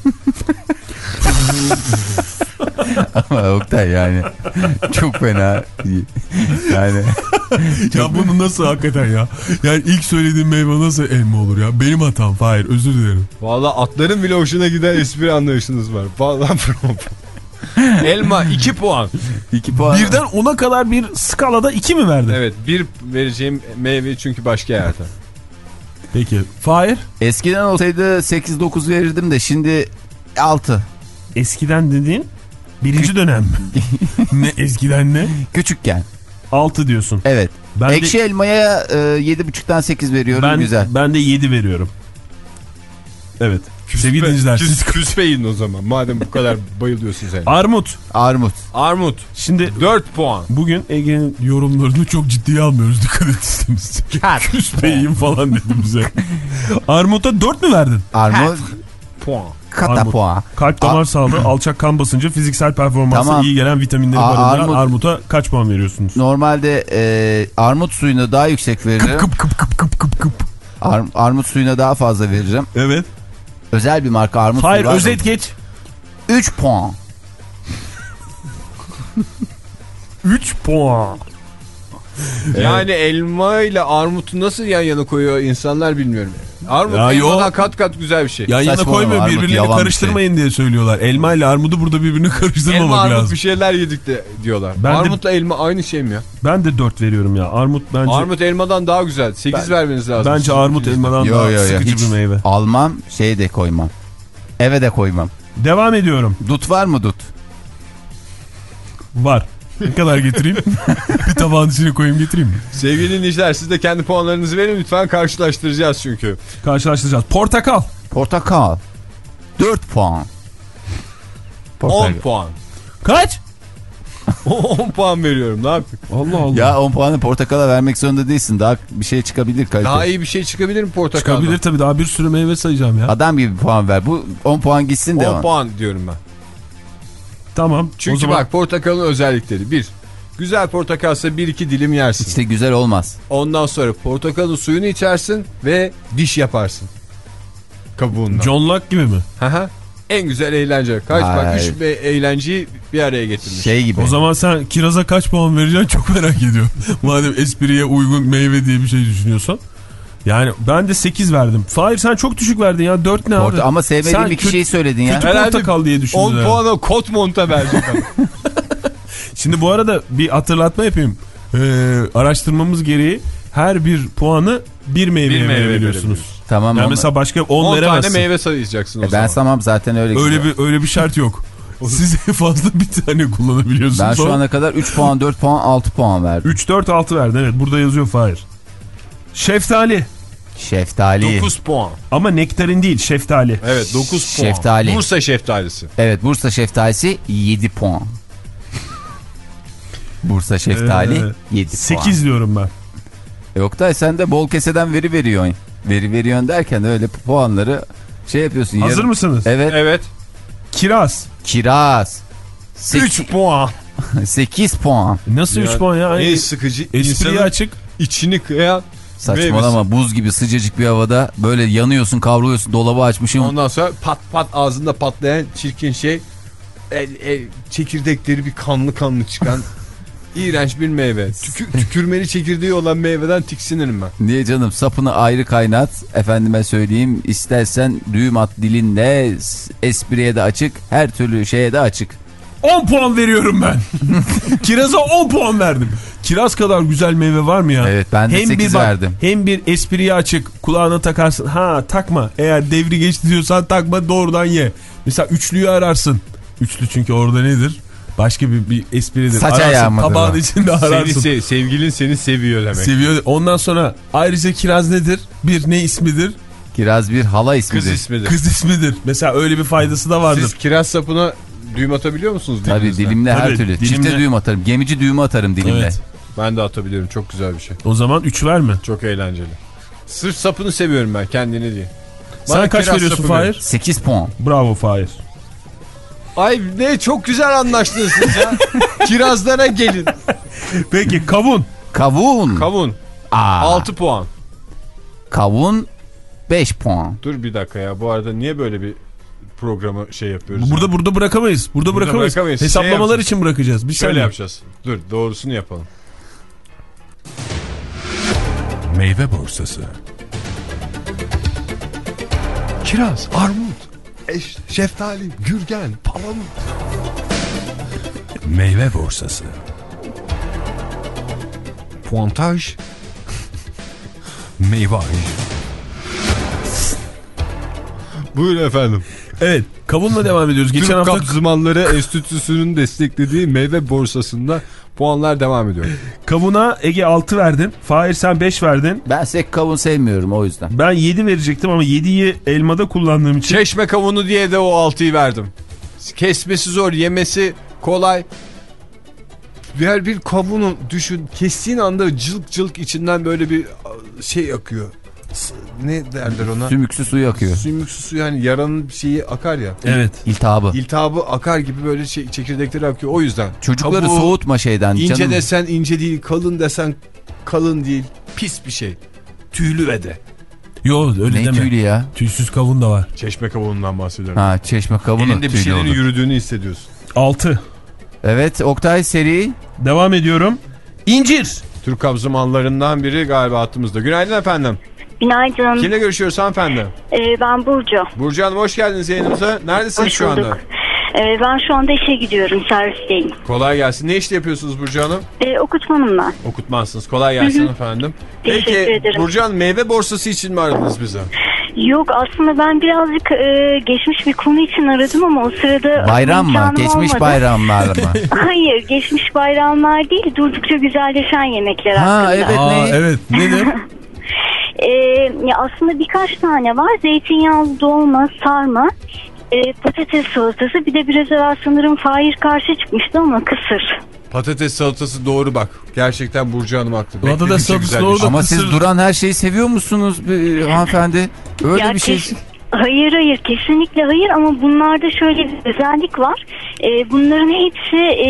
Ama Oktay yani çok fena. Yani ya bunu nasıl hakikaten ya? Yani ilk söylediğim meyve nasıl elma olur ya? Benim hatam Fahir, özür dilerim. Vallahi atların bile hoşuna giden espri anlayışınız var. Vallahi elma iki puan. iki puan. Birden ona kadar bir skalada iki mi verdin? Evet, bir vereceğim meyve çünkü başka yerde. Peki Fahir? Eskiden olsaydı sekiz dokuz verirdim de şimdi altı. Eskiden dediğin birinci dönem mi? Ne eskiden ne? Küçükken. altı diyorsun. Evet. Ben Ekşi de, elmaya e, yedi buçuktan sekiz veriyorum. ben, Güzel. Ben de yedi veriyorum. Evet. Sevgili dinleyiciler. Küs, küspeyin o zaman madem bu kadar bayılıyorsunuz yani. Armut. Armut. Armut. Şimdi dört puan. bugün Ege'nin yorumlarını çok ciddiye almıyoruz. Dikkat etsiniz. Küspeyin falan dedim bize. Armut'a dört mü verdin? Armut. Puan. Kata Armut. puan. Kalp damar sağlığı, alçak kan basıncı, fiziksel performansa Tamam. iyi gelen vitaminleri Aa, barındıran armut. armuta kaç puan veriyorsunuz? Normalde e, armut suyuna daha yüksek veririm. Kıp kıp kıp kıp kıp kıp. Ar, armut suyuna daha fazla veririm. Evet. Özel bir marka armut Hayır, suyu var. özet geç. üç puan. üç puan. Yani elma ile armutu nasıl yan yana koyuyor insanlar bilmiyorum. Armut Ya elmadan yok. kat kat güzel bir şey. Yan yana Saçmalama, koymuyor, armut birbirlerini yavan bir karıştırmayın diye söylüyorlar. Elma ile armudu burada birbirini Elma karıştırmamak armut lazım. bir şeyler yedik de diyorlar. Ben de- Armutla elma aynı şey mi ya? Ben de dört veriyorum ya. Armut bence Armut elmadan daha güzel. sekiz vermeniz lazım. bence armut elmadan Yo, daha yo, yo, sıkıcı hiç bir meyve. Almam, şey de koymam. Eve de koymam. Devam ediyorum. Dut var mı dut? Var. Ne kadar getireyim? Bir tabağın içine koyayım getireyim mi? Sevgili dinleyiciler siz de kendi puanlarınızı verin lütfen, karşılaştıracağız çünkü. Karşılaştıracağız. Portakal. Portakal. dört puan. on puan. Kaç? on puan veriyorum, ne yapayım? Allah Allah. Ya on puanı portakala vermek zorunda değilsin. Daha bir şey çıkabilir kalite. Daha iyi bir şey çıkabilir mi portakaldan? Çıkabilir tabii, daha bir sürü meyve sayacağım ya. Adam gibi puan ver. Bu on puan gitsin de. on puan diyorum ben. Tamam. Çünkü o zaman... bak portakalın özellikleri. Bir, güzel portakalsa bir iki dilim yersin. İşte güzel olmaz. Ondan sonra portakalın suyunu içersin ve diş yaparsın. Kabuğundan. John Locke gibi mi? Haha. En güzel eğlence. Kaç bak, Hayır. üç be- eğlenceyi bir araya getirmiş. Şey gibi. O zaman sen kiraza kaç puan vereceksin çok merak ediyorum. Madem espriye uygun meyve diye bir şey düşünüyorsan. Yani ben de sekiz verdim. Fahir sen çok düşük verdin ya. dört ne Porta- abi? ama sevmediğim Sen bir kötü- şeyi söyledin ya. kötü Herhalde portakal diye düşündün. on yani. puana kot monta verecek ama. Şimdi bu arada bir hatırlatma yapayım. Ee, araştırmamız gereği her bir puanı bir meyveye Bir meyve verebiliyorsunuz. verebiliyoruz. Tamam Yani ama. mesela başka on, on veremezsin. tane meyve sayacaksın o E ben zaman. tamam zaten öyle Öyle gidiyor. bir öyle bir şart yok. Siz en fazla bir tane kullanabiliyorsunuz. Ben şu ana kadar üç puan, dört puan, altı puan verdim. üç, dört, altı verdin. Evet, burada yazıyor Fahir. Şeftali. Şeftali. dokuz puan. Ama nektarin değil, şeftali. Evet, dokuz puan. Şeftali. Bursa şeftalisi. Evet, Bursa şeftalisi yedi puan. Bursa şeftali Ee, yedi puan. sekiz diyorum ben. Yok da sen de bol keseden veri veriyorsun. Veri veriyorsun derken öyle puanları şey yapıyorsun. Hazır yarım... mısınız? Evet. Evet. Kiraz. Kiraz. üç puan. sekiz puan. Nasıl üç Yani puan ya? En sıkıcı. Espriye insanın açık. içini kıyan. Saçmalama, buz gibi sıcacık bir havada böyle yanıyorsun, kavruluyorsun, dolabı açmışsın. Ondan sonra pat pat ağzında patlayan çirkin şey. El, el, çekirdekleri bir kanlı kanlı çıkan iğrenç bir meyve. Tükür, tükürmeli çekirdeği olan meyveden tiksinirim ben. Niye canım, sapını ayrı kaynat, efendime söyleyeyim, istersen düğüm at dilinle, espriye de açık, her türlü şeye de açık. on puan veriyorum ben. Kiraza on puan verdim. Kiraz kadar güzel meyve var mı ya? Evet, ben de hem sekiz bir bak, verdim. Hem bir espriye açık, kulağına takarsın. Ha takma, eğer devri geçti diyorsan takma, doğrudan ye. Mesela üçlüyü ararsın. Üçlü çünkü orada nedir? Başka bir, bir espridir. Saç ararsın, ayağı mıdır tabağın o? içinde Seni ararsın. sev, sevgilin seni seviyor demek. Seviyor. Ondan sonra ayrıca kiraz nedir? Bir ne ismidir? Kiraz bir hala ismidir. Kız ismidir. Kız ismidir. Mesela öyle bir faydası da vardır. Siz kiraz sapına düğüm atabiliyor musunuz? Tabii dilinizle? dilimle her Tabii, türlü. dilimle. Çifte düğüm atarım. Gemici düğümü atarım dilimle. Evet. Ben de atabiliyorum. Çok güzel bir şey. O zaman üç verme. Çok eğlenceli. Sırf sapını seviyorum ben, kendini değil. Sen Bana kaç kiraz veriyorsun sapı verin. Fahir? sekiz puan. Bravo Fahir. Ay ne çok güzel anlaştınız siz ya. Kirazlara gelin. Peki kavun. Kavun. Kavun. Aa, altı puan. Kavun beş puan. Dur bir dakika ya. Bu arada niye böyle bir programı şey yapıyoruz? Burada ya? burada bırakamayız. Burada, Burada bırakamayız. bırakamayız. Hesaplamalar Şey yapacağız. için bırakacağız. Bir Şöyle saniye. yapacağız. Dur doğrusunu yapalım. Meyve borsası. Kiraz, armut, eş, şeftali, gürgen, palamut. Meyve borsası. Puantaj. Meyvaj. Buyurun efendim. Evet, kavunla devam ediyoruz. Geçen Türk hafta Kabzımanları Enstitüsü'nün desteklediği meyve borsasında puanlar devam ediyor. kavuna Ege altı verdin. Fahir sen beş verdin. Ben sek kavun sevmiyorum o yüzden. Ben yedi verecektim ama yediyi elmada kullandığım için. Çeşme kavunu diye de o altıyı verdim. Kesmesi zor, yemesi kolay. Diğer bir kavunu düşün, kestiğin anda cılk cılk içinden böyle bir şey akıyor. Ne derler ona? Sümüksü suyu akıyor. Sümüksü su, yani yaranın şeyi akar ya. Evet. İltihabı. İltihabı akar gibi böyle şey, çekirdekleri akıyor, o yüzden. Çocukları Kabuğu, soğutma şeyden. İnce canım. desen ince değil, kalın desen kalın değil. Pis bir şey. Tüylü ve de. Yo öyle Ne deme. tüylü ya? Tüysüz kavun da var. Çeşme kavunundan bahsediyorum. Ha, çeşme kavunu Elinde bir tüylü şeylerin olur. yürüdüğünü hissediyorsun. altı. Evet, Oktay seri. Devam ediyorum. İncir. Türk kabzımanlarından biri galiba hattımızda. Günaydın efendim. Günaydın. Kimle görüşüyoruz hanımefendi? Ee, ben Burcu. Burcu Hanım hoş geldiniz yayınımıza. Neredesiniz Hoş şu anda? bulduk. Ee, ben şu anda işe gidiyorum, servisteyim. Kolay gelsin. Ne işte yapıyorsunuz Burcu Hanım? Ee, okutmanım ben. Okutmazsınız. Kolay gelsin efendim. Teşekkür Peki ederim. Burcu Hanım, meyve borsası için mi aradınız bizi? Yok, aslında ben birazcık e, geçmiş bir konu için aradım ama o sırada... Bayram mı? imkanım Geçmiş olmadı. bayramlar mı? Hayır, geçmiş bayramlar değil, durdukça güzelleşen yemekler Ha hakkında. evet, Aa, ne? evet. Nedir? Ee, ya aslında birkaç tane var. Zeytinyağlı dolma, sarma, e, patates salatası, bir de biraz evvel sanırım Fahir karşı çıkmıştı ama kısır. Patates salatası doğru bak. Gerçekten Burcu Hanım haklı. Patates Bekledikçe salatası güzelleşiyor. doğru da- Ama kısır- siz duran her şeyi seviyor musunuz be, hanımefendi? Öyle Ya bir şey. kes- Hayır hayır, kesinlikle hayır, ama bunlarda şöyle bir özellik var. Ee, bunların hepsi e,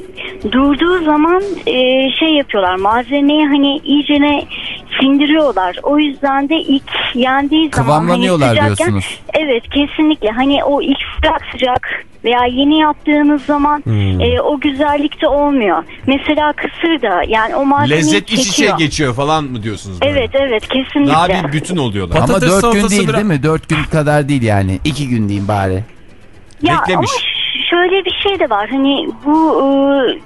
durduğu zaman e, şey yapıyorlar, malzemeyi hani iyicene sindiriyorlar. O yüzden de ilk yendiği zaman Kıvamlanıyorlar hani sıcakken, diyorsunuz. evet kesinlikle, hani o ilk sıcak sıcak veya yeni yaptığınız zaman Hmm. e, o güzellikte olmuyor. Mesela kısır da yani o malzemeyi Lezzet iç içe çekiyor. geçiyor falan mı diyorsunuz? Böyle? Evet evet, kesinlikle. Daha bir bütün oluyorlar. Pat- Ama Patates dört gün salatası değil biraz- değil mi? Dört gün kadar değil yani. İki gün diyeyim bari. Ya Beklemiş. ama ş- şöyle bir şey de var. Hani bu e,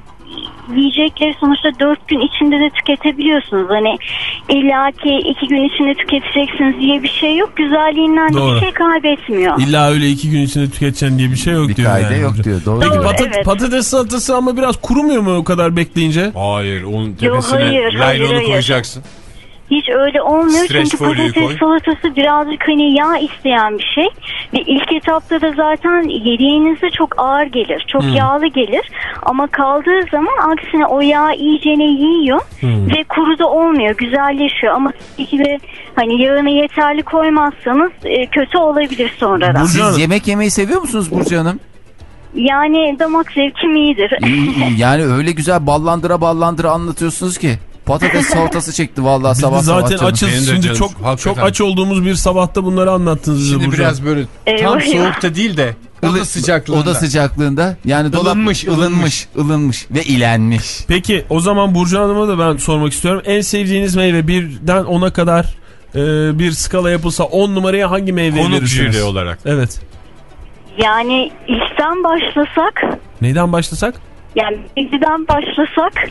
yiyecekleri sonuçta dört gün içinde de tüketebiliyorsunuz. Hani illaki iki gün içinde tüketeceksiniz diye bir şey yok. Güzelliğinden de Doğru. bir şey kaybetmiyor. İlla öyle iki gün içinde tüketeceksin diye bir şey yok Bir diyor. kaide yani. yok diyor. Doğru. Peki Doğru, patat- evet. patates salatası ama biraz kurumuyor mu o kadar bekleyince? Hayır, onun Yok, tepesine hayır, hayır, laylonu hayır. koyacaksın. Hiç öyle olmuyor Streç çünkü folyoyu patates koy. salatası birazcık hani yağ isteyen bir şey ve ilk etapta da zaten yediğinizde çok ağır gelir, çok yağlı gelir, ama kaldığı zaman aksine o yağ iyicene yiyor ve kuru da olmuyor, güzelleşiyor, ama tabii de hani yağını yeterli koymazsanız e, kötü olabilir sonradan. Burcu Siz Hanım. yemek yemeyi seviyor musunuz Burcu Hanım? Yani damak zevkim iyidir. İyi, iyi. Yani öyle güzel ballandıra ballandıra anlatıyorsunuz ki. Patates salatası çekti vallahi Biz de sabah sabah. zaten canım. açız. Benim de Şimdi canım, çok hakikaten. çok aç olduğumuz bir sabahta bunları anlattınız bize Şimdi Burcu. biraz böyle Eyvah, tam eyvah. soğukta değil de oda sıcaklığında. Oda sıcaklığında. Yani dolap Ilınmış, ılınmış, ılınmış ve ilenmiş. Peki o zaman Burcu Hanım'a da ben sormak istiyorum. En sevdiğiniz meyve birden ona kadar e, bir skala yapılsa on numaraya hangi meyveyi Konuk verirsiniz? jüri olarak. Evet. Yani ilkten başlasak, Neyden başlasak? yani ilkten başlasak,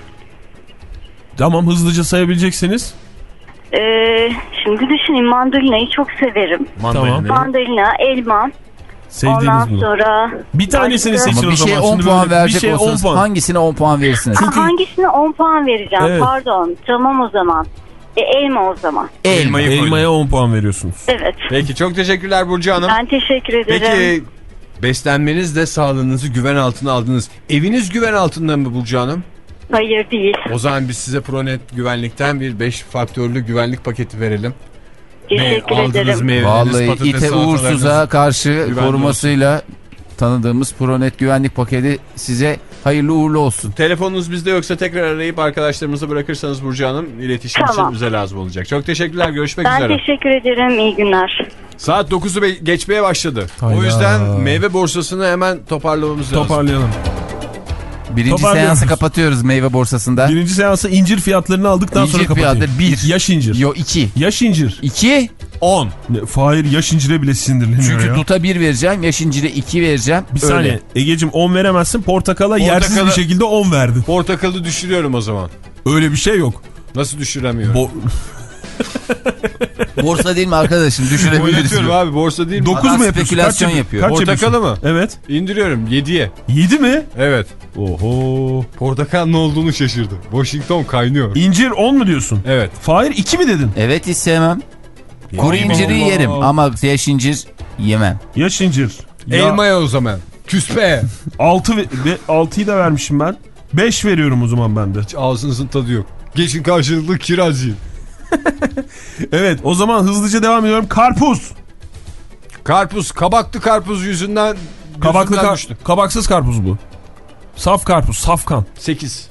Tamam, hızlıca sayabileceksiniz. e, şimdi düşünün, mandalinayı çok severim. Mandalinayı. Mandalina, elma. Sevdiğiniz Ondan bunu. sonra Bir tanesini başka- seçin Ama o bir zaman. şeye on Şimdi puan böyle verecek bir şeye on olsanız puan. hangisine on puan verirsiniz? Ha, hangisine on puan vereceğim? Evet. Pardon. Tamam o zaman. E, elma o zaman. Elma. Elmayı koydum. Elmaya on puan veriyorsunuz. Evet. Peki çok teşekkürler Burcu Hanım. Ben teşekkür ederim. Peki beslenmenizde sağlığınızı güven altına aldınız. Eviniz güven altında mı Burcu Hanım? Hayır değil. O zaman biz size Pronet güvenlikten bir beş faktörlü güvenlik paketi verelim. Teşekkür aldığınız ederim. meyveleriniz, Vallahi patates ite salatalarınız uğursuza karşı güvenli korumasıyla tanıdığımız Pronet güvenlik paketi size hayırlı uğurlu olsun. Telefonunuz bizde yoksa tekrar arayıp arkadaşlarımızı bırakırsanız Burcu Hanım, iletişim Tamam. için bize lazım olacak. Çok teşekkürler. Görüşmek Ben üzere. teşekkür ederim. İyi günler. Saat dokuzu be- geçmeye başladı. Hayda. O yüzden meyve borsasını hemen toparlamamız lazım. Toparlayalım. Birinci Toparlıyoruz. seansı kapatıyoruz meyve borsasında. Birinci seansı incir fiyatlarını aldıktan İncir sonra kapatayım. fiyatları bir. Yaş incir. Yo iki. Yaş incir. İki. on. Ne, Fahir yaş incire bile sinirleniyor Çünkü ya. duta bir vereceğim. Yaş incire iki vereceğim. Bir Öyle. saniye. Egeciğim on veremezsin. Portakala yersiz Portakala- bir şekilde on verdin. Portakalı düşürüyorum o zaman. Öyle bir şey yok. Nasıl düşüremiyorum? Bo Borsa değil mi arkadaşım? Düşürebiliriz. Oynatıyorum abi, borsa değil mi? dokuz mu yapıyorsun? Spekülasyon Kaç yapıyor. Kaç Portakalı mı? Evet. İndiriyorum yediye. yedi mi? Evet. Oho. Portakal ne olduğunu şaşırdı. Washington kaynıyor. İncir on mu diyorsun? Evet. Fahir iki mi dedin? Evet, hiç sevmem. Kuru Allah inciri Allah. yerim ama yaş incir yemem. Yaş incir. Ya, Elmaya o zaman. Küspe. altı ve, ve altıyı da vermişim ben. beş veriyorum o zaman ben de. Hiç ağzınızın tadı yok. Geçin karşılıklı kiraz yiyin. Evet, o zaman hızlıca devam ediyorum. Karpuz. Karpuz, kabaklı karpuz yüzünden Kabaklı kar düştü. kabaksız karpuz bu. Saf karpuz, safkan. sekiz.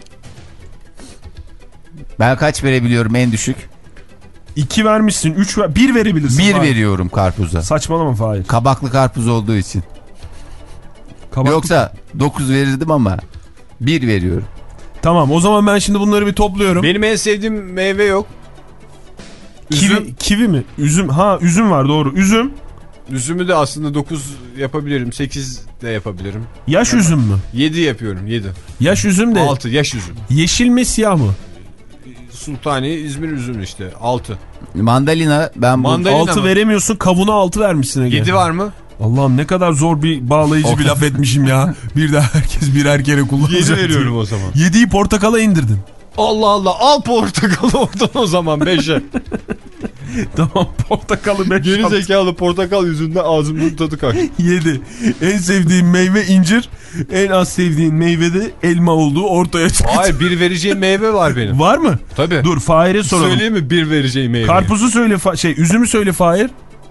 Ben kaç verebiliyorum en düşük? iki vermişsin, üç ver, bir verebilirsin. bir Fahir. veriyorum karpuza. Saçmalama Fahir. Kabaklı karpuz olduğu için. Kabaklı... Yoksa dokuz verirdim ama bir veriyorum. Tamam, o zaman ben şimdi bunları bir topluyorum. Benim en sevdiğim meyve yok. Üzüm. Kivi, kivi mi? Üzüm. Ha, üzüm var, doğru. Üzüm. Üzümü de aslında dokuz yapabilirim. sekiz de yapabilirim. Yaş Hemen. üzüm mü? yedi yapıyorum. yedi. Yaş üzüm de. altı yaş üzüm. Yeşil mi, siyah mı? Sultani, İzmir üzüm işte. altı. Mandalina ben bu... Mandalina altı mı? veremiyorsun, kavuna altı vermişsin Ege. yedi var mı? Allah'ım ne kadar zor bir bağlayıcı bir laf etmişim ya. Bir daha herkes birer kere kullanacak. yedi veriyorum o zaman. yediyi portakala indirdin. Allah Allah, al portakalı oradan o zaman beşe. Tamam, portakalı beş. Geri zekalı portakal yüzünden ağzımın tadı kaçtı. yedi. En sevdiğin meyve incir. En az sevdiğin meyve de elma olduğu ortaya çıktı. Hayır, bir vereceğim meyve var benim. Var mı? Tabii. Dur, Fahir'e soralım. Söyleyeyim mi bir vereceğim meyve? Karpuzu söyle, şey üzümü söyle Fahir.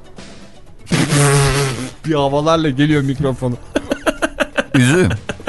Bir havalarla geliyor mikrofonu. Üzüm.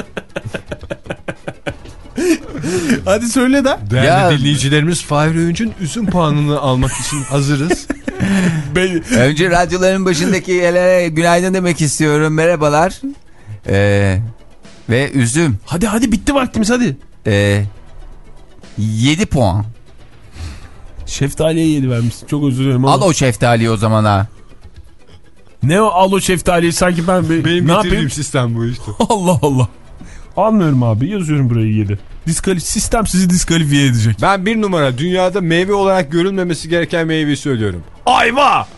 Hadi söyle de. Değerli Ya- dinleyicilerimiz, Fahir Öğünç'ün üzüm puanını almak için hazırız. Ben... Önce radyoların başındakilere günaydın demek istiyorum. Merhabalar. Ee, ve üzüm. Hadi hadi bitti vaktimiz hadi. Ee, yedi puan. Şeftaliye yedi vermişsin. Çok özür dilerim. Al o şeftaliyi o zaman ha. Ne o al o şeftaliyi sanki ben... Be... Benim ne getirdiğim yapayım? sistem bu işte. Allah Allah. Almıyorum abi. Yazıyorum burayı yedi. Diskali sistem sizi diskalifiye edecek. Ben bir numara dünyada meyve olarak görülmemesi gereken meyveyi söylüyorum. Ayva!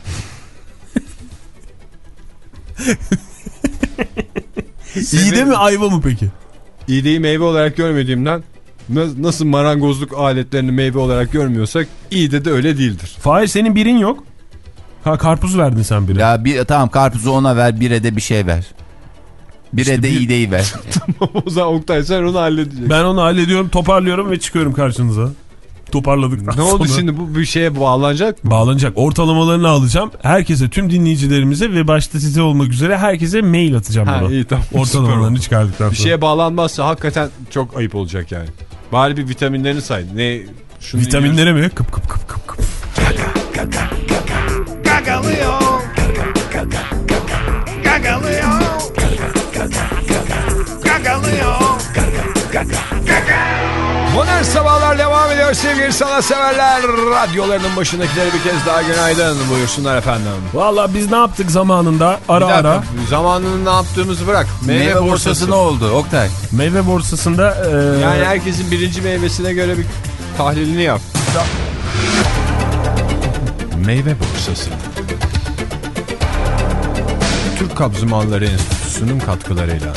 İyi de mi ayva mı peki? İğdeyi meyve olarak görmediğimden na- nasıl marangozluk aletlerini meyve olarak görmüyorsak iğde de öyle değildir. Fahir senin birin yok. Ha, karpuz verdin sen bire. Ya bir, tamam karpuzu ona ver, bire de bir şey ver. Bire İşte de bir- iğdeyi ver. O zaman Oktay sen onu halledeceksin. Ben onu hallediyorum, toparlıyorum ve çıkıyorum karşınıza. Toparladıktan Ne oldu sonra. şimdi, bu bir şeye bağlanacak mı? Bağlanacak. Ortalamalarını alacağım. Herkese, tüm dinleyicilerimize ve başta size olmak üzere herkese mail atacağım Ha, bunu. iyi, tamam. Ortalamalarını çıkardıktan Bir sonra. şeye bağlanmazsa hakikaten çok ayıp olacak yani. Bari bir vitaminlerini say. Ne? Şunu Vitaminlere mi? Kıp kıp kıp kıp kıp. Gagalıyor. Gagalıyor. Gagalıyor. Modern Sabahlar devam ediyor sevgili sanatseverler. Radyolarının başındakilere bir kez daha günaydın. Buyursunlar efendim. Valla biz ne yaptık zamanında? Ara Bir dakika, ara. zamanını ne yaptığımızı bırak. Meyve, Meyve borsası. borsası ne oldu Oktay? Meyve borsasında... E... Yani herkesin birinci meyvesine göre bir tahlilini yap. Meyve borsası. Türk Kabzımanları Enstitüsü'nün katkılarıyla.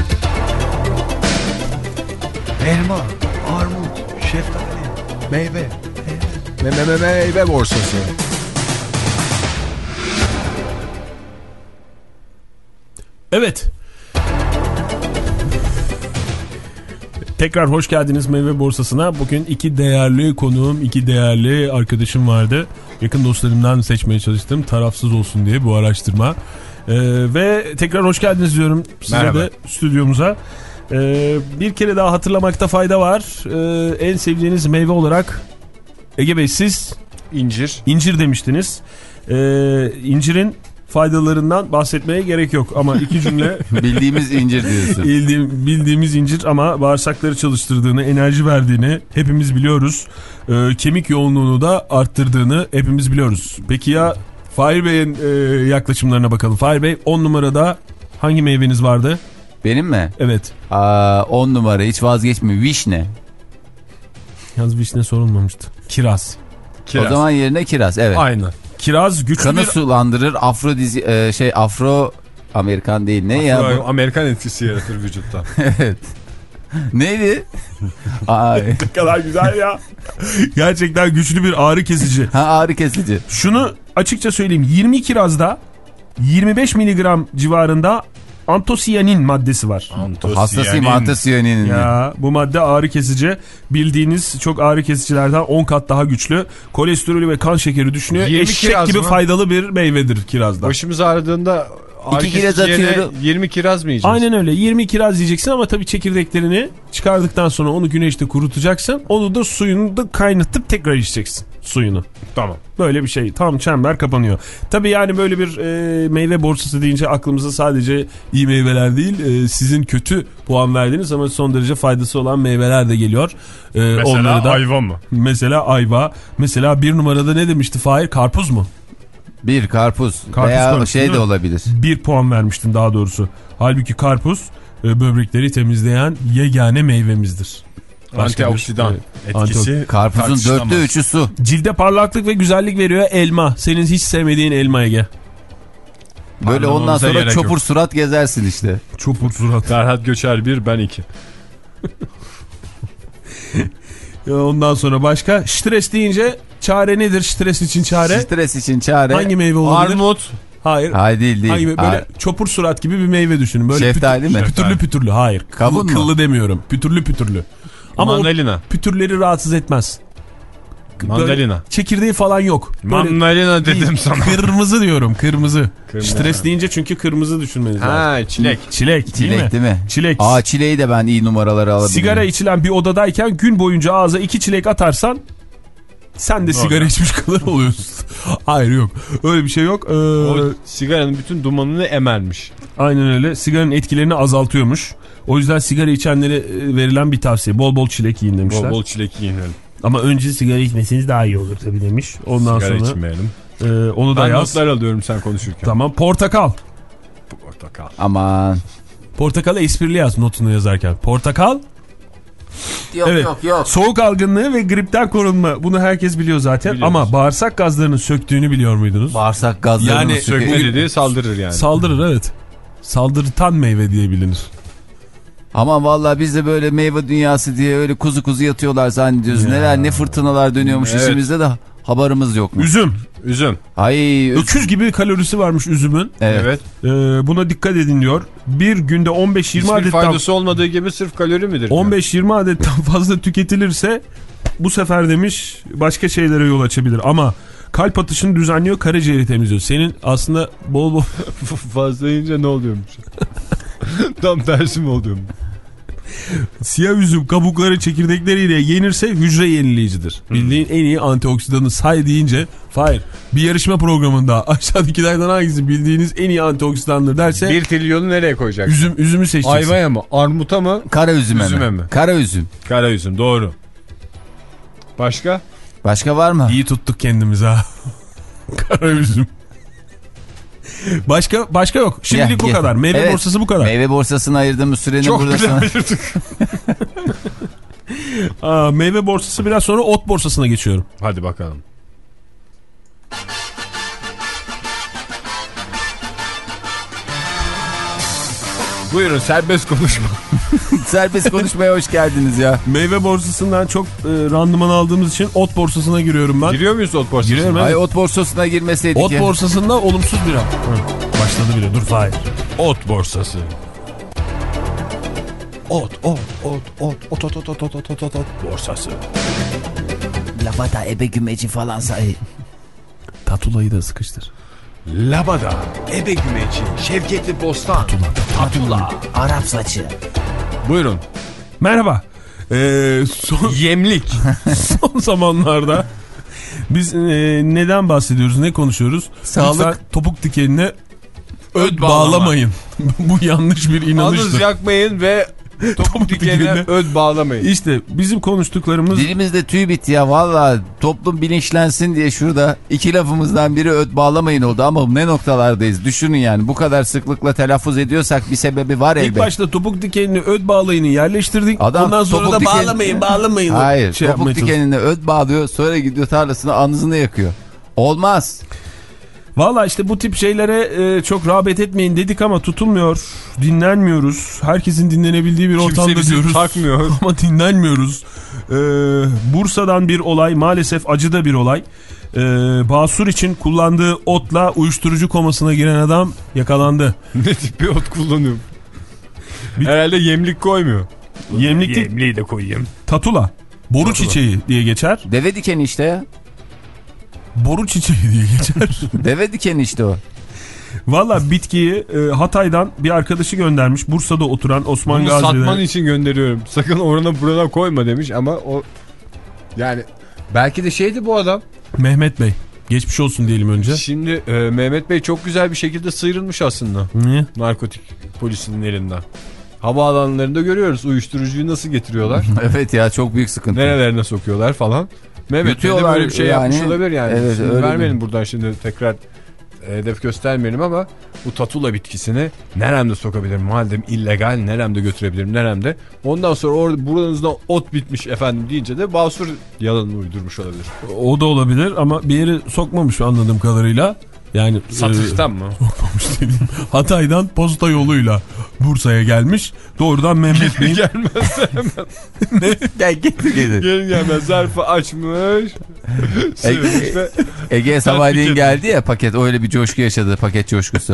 Elma, armut, şeftali, meyve. Me me me meyve borsası. Evet. Tekrar hoş geldiniz Meyve Borsası'na. Bugün iki değerli konuğum, iki değerli arkadaşım vardı. Yakın dostlarımdan seçmeye çalıştım. Tarafsız olsun diye bu araştırma. Ee, ve tekrar hoş geldiniz diyorum size Merhaba. de stüdyomuza. Ee, bir kere daha hatırlamakta fayda var. Ee, en sevdiğiniz meyve olarak Ege Bey siz İncir. incir demiştiniz. Ee, incirin faydalarından bahsetmeye gerek yok ama iki cümle Bildiğimiz incir diyorsun. bildiğim, bildiğimiz incir ama bağırsakları çalıştırdığını, enerji verdiğini hepimiz biliyoruz. Ee, kemik yoğunluğunu da arttırdığını hepimiz biliyoruz. Peki ya Fahir Bey'in e, yaklaşımlarına bakalım. Fahir Bey on numarada hangi meyveniz vardı? Benim mi? Evet. Aa, on numara hiç vazgeçmiyor. Vişne. Yalnız vişne sorulmamıştı. Kiraz. Kiraz. O zaman yerine kiraz, evet. Aynen. Kiraz güçlü Kanı bir... sulandırır, afrodizi e, şey afro Amerikan değil ne ya bu? Amerikan etkisi yaratır vücutta. Evet. Neydi? Ay. Ne kadar güzel ya. Gerçekten güçlü bir ağrı kesici. Ha, ağrı kesici. Şunu açıkça söyleyeyim. yirmi kirazda yirmi beş miligram civarında antosiyanin maddesi var. Hastasıyım antosiyaninin. Ya bu madde ağrı kesici. Bildiğiniz çok ağrı kesicilerden on kat daha güçlü. Kolesterolü ve kan şekeri düşünüyor. Eşek gibi mı? Faydalı bir meyvedir kirazda. Başımız ağrıdığında İki kiraz atıyorum. yirmi kiraz mı yiyeceğiz? Aynen öyle. yirmi kiraz yiyeceksin ama tabii çekirdeklerini çıkardıktan sonra onu güneşte kurutacaksın. Onu da suyunu da kaynatıp tekrar içeceksin suyunu. Tamam. Böyle bir şey. Tam çember kapanıyor. Tabii yani böyle bir e, meyve borsası deyince aklımıza sadece iyi meyveler değil, e, sizin kötü puan verdiğiniz ama son derece faydası olan meyveler de geliyor. E, mesela da, ayva mı? Mesela ayva. Mesela bir numarada ne demişti Fahir? Karpuz mu? Bir karpuz, karpuz veya karpuz, şey de olabilir. Bir puan vermiştin daha doğrusu. Halbuki karpuz e, böbrekleri temizleyen yegane meyvemizdir. Antioksidan bir, etkisi. Anti Karpuzun dörtte üçü su. Cilde parlaklık ve güzellik veriyor elma. Senin hiç sevmediğin elma Ege. Böyle Anlamamıza ondan sonra çopur yok. Surat gezersin işte. Çopur surat. Ferhat Göçer bir, ben iki. Ondan sonra başka. Stres deyince çare nedir? Stres için çare. Stres için çare. Hangi meyve olabilir? Armut. Hayır. Hayır değil değil. Hangi, böyle Hayır. çopur surat gibi bir meyve düşünün. Böyle şeftali pütür, mi? Pütürlü pütürlü. Hayır. Kavun Kıllı, mu? Kıllı demiyorum. Pütürlü pütürlü. Ama mandalina. Pütürleri rahatsız etmez. Mandalina. Böyle çekirdeği falan yok. Böyle mandalina dedim değil, sana. Kırmızı diyorum. Kırmızı. Kırmızı. Stres deyince çünkü kırmızı düşünmeniz lazım. Ha, çilek. Çilek, çilek değil mi? Değil mi? Çilek. Aa, çileği de ben iyi numaraları alabilirim. Sigara içilen bir odadayken gün boyunca ağza iki çilek atarsan sen de sigara içmiş kadar oluyorsun. Hayır, yok. Öyle bir şey yok. Ee, o sigaranın bütün dumanını emermiş. Aynen öyle. Sigaranın etkilerini azaltıyormuş. O yüzden sigara içenlere verilen bir tavsiye. Bol bol çilek yiyin demişler. Bol bol çilek yiyin. Ama önce sigara içmeseniz daha iyi olur tabii demiş. Ondan sigara sonra içmeyelim. E, onu da ben yaz. notlar alıyorum sen konuşurken. Tamam. Portakal. Portakal. Aman. Portakalı esprili yaz notunu yazarken. Portakal. Yok evet. yok yok. Soğuk algınlığı ve gripten korunma. Bunu herkes biliyor zaten. Biliyoruz. Ama bağırsak gazlarının söktüğünü biliyor muydunuz? Bağırsak gazlarının yani, sökme dediği saldırır yani. Saldırır, evet. Saldırtan meyve diye bilinir. Ama vallahi biz de böyle meyve dünyası diye öyle kuzu kuzu yatıyorlar zannediyoruz. Ya. Neler ne fırtınalar dönüyormuş evet. İçimizde de haberimiz yokmuş. Üzüm. Üzüm. Ay, öküz gibi kalorisi varmış üzümün. Evet. evet. Ee, buna dikkat edin diyor. Bir günde on beş yirmi adetten... Hiçbir faydası olmadığı gibi sırf kalori midir? on beş yirmi adetten fazla tüketilirse bu sefer demiş başka şeylere yol açabilir. Ama kalp atışını düzenliyor, karaciğeri temizliyor. Senin aslında bol bol... fazla yiyince ne oluyormuş? Tam tersi mi oluyormuş? Siyah üzüm kabukları çekirdekleriyle yenirse hücre yenileyicidir. Hmm. Bildiğin en iyi antioksidanı say deyince hayır. Bir yarışma programında aşağıdakilerden hangisi bildiğiniz en iyi antioksidandır derse bir trilyonu nereye koyacaksın? Üzüm, üzümü seçeceksin. Ayvaya mı? Armuta mı? Kara üzüme, üzüme mi? mi? Kara üzüm. Kara üzüm doğru. Başka? Başka var mı? İyi tuttuk kendimizi ha. Kara üzüm. Başka başka yok. Şimdilik ya, bu ya. kadar. Meyve evet. borsası bu kadar. Meyve borsasına ayırdığımız sürenin çok burada sana... ayırdık. Aa, meyve borsası biraz sonra ot borsasına geçiyorum. Hadi bakalım. Buyurun serbest konuşma. Serbest konuşmaya hoş geldiniz ya. Meyve borsasından çok e, randıman aldığımız için ot borsasına giriyorum ben. Giriyor muyuz ot borsasına? Giriyorum, evet. Hayır, ot borsasına girmeseydik ot ya. Ot borsasında olumsuz bir an. Başladı bile, dur Fahir. Ot borsası. Ot, ot, ot, ot, ot, ot, ot, ot, ot, ot, ot, ot borsası. Labada ebe gümeci falan say. Tatulayı da sıkıştır. Labada, ebe gümeci, Şevketli Bostan. Tatula. Tatula. Arap saçı. Buyurun. Merhaba. Ee, son... Yemlik. Son zamanlarda biz e, neden bahsediyoruz, ne konuşuyoruz? Sağlık. Lütfen topuk dikenine öd bağlamayın. Bu yanlış bir inanıştır. Anız yakmayın ve Topuk dikenine öd bağlamayın. İşte bizim konuştuklarımız... Dilimizde tüy bitti ya valla, toplum bilinçlensin diye şurada iki lafımızdan biri öd bağlamayın oldu ama ne noktalardayız düşünün yani, bu kadar sıklıkla telaffuz ediyorsak bir sebebi var elbet. İlk başta topuk dikenini öd bağlayını yerleştirdik, adam ondan sonra da diken... bağlamayın bağlamayın. Hayır şey topuk dikenine öd bağlıyor, sonra gidiyor tarlasını anızını yakıyor. Olmaz. Valla işte bu tip şeylere e, çok rağbet etmeyin dedik ama tutulmuyor, dinlenmiyoruz. Herkesin dinlenebildiği bir ortamda Kimse diyoruz. takmıyor. Ama dinlenmiyoruz. Ee, Bursa'dan bir olay, maalesef acı da bir olay. Ee, basur için kullandığı otla uyuşturucu komasına giren adam yakalandı. Ne tip bir ot kullanıyor? Bir... Herhalde yemlik koymuyor. Yemlik Yemliği de koyayım. Tatula. Boru Tatula. çiçeği diye geçer. Deve dikeni işte ya. Boru çiçeği diye geçer. Deve dikeni işte o. Valla bitkiyi e, Hatay'dan bir arkadaşı göndermiş. Bursa'da oturan Osman Gazi'de. Bunu satman için gönderiyorum. Sakın orana burana koyma demiş ama o... Yani belki de şeydi bu adam. Mehmet Bey. Geçmiş olsun diyelim önce. Şimdi e, Mehmet Bey çok güzel bir şekilde sıyrılmış aslında. Niye? Narkotik polisinin elinden. Havaalanlarında görüyoruz uyuşturucuyu nasıl getiriyorlar. Evet ya, çok büyük sıkıntı. Nerelerine sokuyorlar falan. Mehmet Bey de böyle bir şey yani, yapmış olabilir yani. Evet, şimdi vermeyelim mi? Buradan şimdi tekrar hedef göstermeyelim ama bu tatula bitkisini neremde sokabilirim? Madem illegal neremde götürebilirim? Neremde? Ondan sonra orada buranızda ot bitmiş efendim deyince de basur yalanını uydurmuş olabilir. O da olabilir ama bir yere sokmamış anladığım kadarıyla. Yani satıştan e, mı? Sokmamış dedim. Hatay'dan posta yoluyla Bursa'ya gelmiş. Doğrudan Mehmet Bey'in... Gelmezse hemen. Ne? Gel getir getir. Gelin gelmez zarfı açmış. Ege, Ege sabahleyin geldi ya paket, öyle bir coşku yaşadı, paket coşkusu.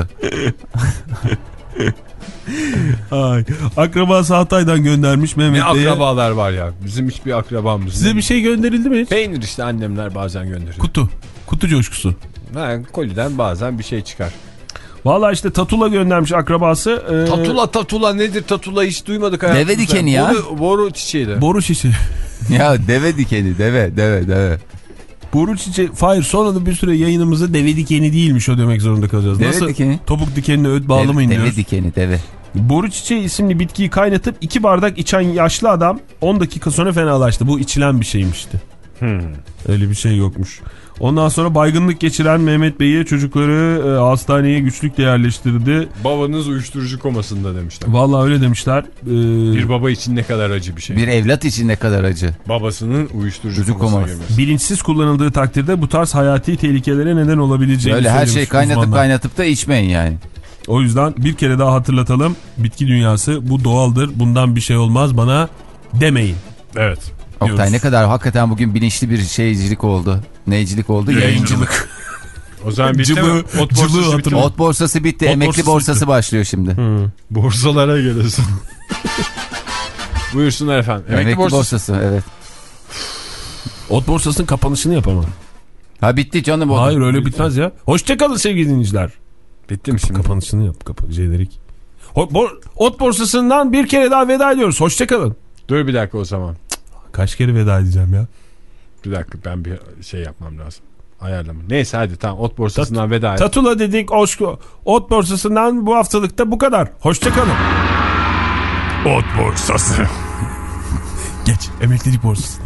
Ay, akrabası Hatay'dan göndermiş Mehmet Bey'e. Ne akrabalar var ya. Bizim hiçbir akrabamız. Size bir şey gönderildi mi hiç? Peynir işte, annemler bazen gönderiyor. Kutu. Kutu coşkusu. Ha, koliden bazen bir şey çıkar. Valla işte tatula göndermiş akrabası. Ee... Tatula tatula nedir tatula, hiç duymadık hayatımızda. Deve dikeni ya. Boru, boru çiçeğiydi. Boru çiçeği. Ya deve dikeni, deve deve deve. Boru çiçeği. Hayır, sonra da bir süre yayınımızda deve dikeni değilmiş o demek zorunda kalacağız. Deve Nasıl? Dikeni. Topuk dikenine öd bağlamayın deve, diyoruz. Deve dikeni deve. Boru çiçeği isimli bitkiyi kaynatıp iki bardak içen yaşlı adam on dakika sonra fenalaştı. Bu içilen bir şeymişti. Hmm. Öyle bir şey yokmuş. Ondan sonra baygınlık geçiren Mehmet Bey'e çocukları e, hastaneye güçlükle yerleştirdi. Babanız uyuşturucu komasında demişler. Vallahi öyle demişler. Ee, bir baba için ne kadar acı bir şey. Bir evlat için ne kadar acı. Babasının uyuşturucu komasına girmesi. Bilinçsiz kullanıldığı takdirde bu tarz hayati tehlikelere neden olabileceğini öyle her şey kaynatıp uzmanlar. Kaynatıp da içmeyin yani. O yüzden bir kere daha hatırlatalım. Bitki dünyası bu doğaldır. Bundan bir şey olmaz bana demeyin. Evet. Oktay diyoruz. Ne kadar hakikaten bugün bilinçli bir şeycilik oldu. Neycilik oldu? Yayıncılık. O zaman bitti cıbı, mi? Ot borsası bitti. Ot borsası bitti. Ot Emekli borsası, borsası başlıyor şimdi. Hmm. Borsalara geliyorsun. Buyursunlar efendim. Emekli, Emekli borsası. borsası evet. Ot borsasının kapanışını yapamam. Ha bitti canım. O Hayır öyle bitmez ya. Hoşçakalın sevgili dinleyiciler. Bitti mi şimdi? Kapanışını yap. Kapa jenerik. Ot borsasından bir kere daha veda ediyoruz. Hoşçakalın. Dur bir dakika o zaman. Kaç kere veda edeceğim ya? Bir dakika, ben bir şey yapmam lazım. Ayarlama. Neyse hadi tamam, ot borsasından Tat veda et. Tatula dedik. Oşku. Ot borsasından bu haftalıkta bu kadar. Hoşçakalın. Ot borsası. Geç. Emeklilik borsası.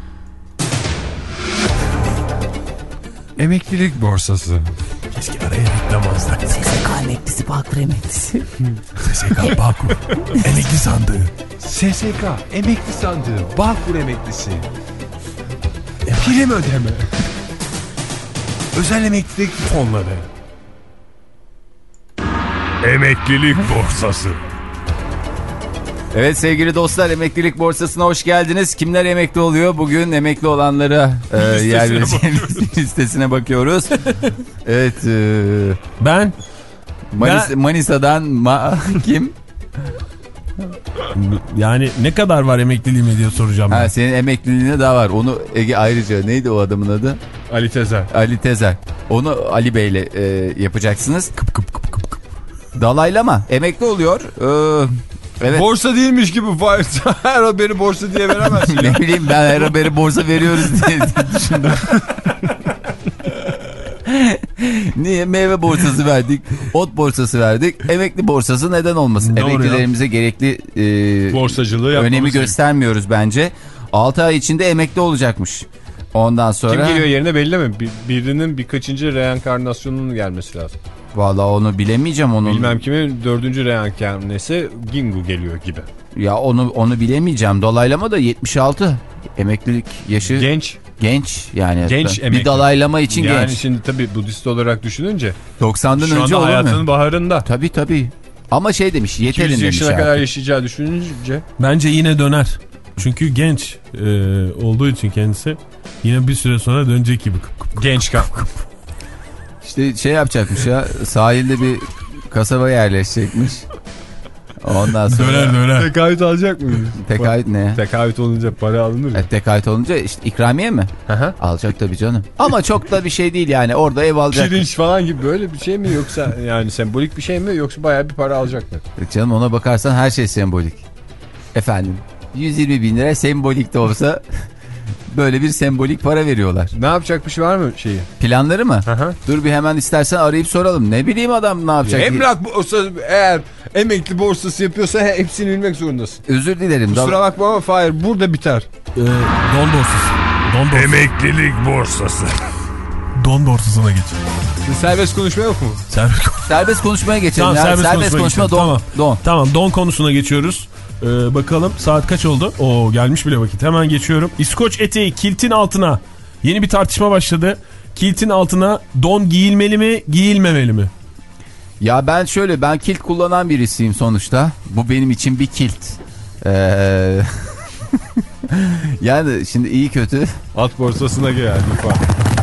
Emeklilik borsası. Keşke araya reklam alsak. S S K emeklisi, Bağkur emeklisi. S S K Bağkur. Emekli sandığı. S S K emekli sandığı. Bağkur emeklisi. Prim ödeme. Özel emeklilik fonları. Emeklilik borsası. Evet sevgili dostlar, emeklilik borsasına hoş geldiniz. Kimler emekli oluyor? Bugün emekli olanlara e, yer vereceğimiz listesine bakıyoruz. Evet. E, ben, Manis, ben Manisa'dan ma, kim? Yani ne kadar var emekliliğime diye soracağım. Ha, ben. senin emekliliğine daha var. Onu Ege ayrıca, neydi o adamın adı? Ali Tezer. Ali Tezer. Onu Ali Bey'le e, yapacaksınız. Kıp kıp kıp kıp kıp. Dalaylama. Emekli oluyor. Ee, evet. Borsa değilmiş gibi. Her haberi borsa diye veremezsin. Ne bileyim ben, her haberi borsa veriyoruz diye, diye düşündüm. Niye? Meyve borsası verdik, ot borsası verdik, emekli borsası neden olmasın? Doğru Emeklilerimize ya. gerekli e, borsacılığı önemi göstermiyoruz bence. altı ay içinde emekli olacakmış. Ondan sonra... Kim geliyor yerine belli mi? Bir, birinin birkaçıncı reenkarnasyonunun gelmesi lazım. Vallahi onu bilemeyeceğim. Onun... Bilmem kimin dördüncü reenkarnesi Gingu geliyor gibi. Ya onu onu bilemeyeceğim. Dalaylama da yetmiş altı. Emeklilik yaşı. Genç. Genç yani. Genç emekli. Bir dalaylama için yani genç. Yani şimdi tabii Budist olarak düşününce. doksandan önce olur mu? Şu anda hayatının baharında. Tabii tabii. Ama şey demiş, yeterin demiş. iki yüz yaşına kadar yaşayacağı düşününce. Bence yine döner. Çünkü genç e, olduğu için kendisi yine bir süre sonra dönecek gibi. Genç kan. İşte şey yapacakmış ya, sahilde bir kasaba yerleşecekmiş. Ondan sonra... Döner döner. Tekahüt alacak mıyız? Tekahüt ne ya? Tekahüt olunca para alınır mı? E, tekahüt olunca işte ikramiye mi? Aha. Alacak tabii canım. Ama çok da bir şey değil yani, orada ev alacak. Pirinç falan gibi böyle bir şey mi, yoksa yani sembolik bir şey mi, yoksa bayağı bir para alacak mı? E canım, ona bakarsan her şey sembolik. Efendim yüz yirmi bin lira sembolik de olsa böyle bir sembolik para veriyorlar. Ne yapacakmış, var mı şeyi? Planları mı? Aha. Dur bir hemen istersen arayıp soralım. Ne bileyim adam ne yapacak? Emlak borsası, eğer emekli borsası yapıyorsa hepsini bilmek zorundasın. Özür dilerim. Kusura bakma ama Fahir, burada biter. Ee, don borsası. Don borsası. Emeklilik borsası. Don borsasına geç. Serbest konuşma yok mu? Serbest, serbest konuşmaya geçelim. Tamam, ya. serbest, serbest konuşma don. Tamam. don. Tamam, don konusuna geçiyoruz. Ee, bakalım saat kaç oldu? Oo, gelmiş bile vakit. Hemen geçiyorum. İskoç eteği kiltin altına. Yeni bir tartışma başladı. Kiltin altına don giyilmeli mi, giyilmemeli mi? Ya ben şöyle, ben kilt kullanan birisiyim sonuçta. Bu benim için bir kilt. Ee... yani şimdi iyi kötü. At borsasına gel lütfen.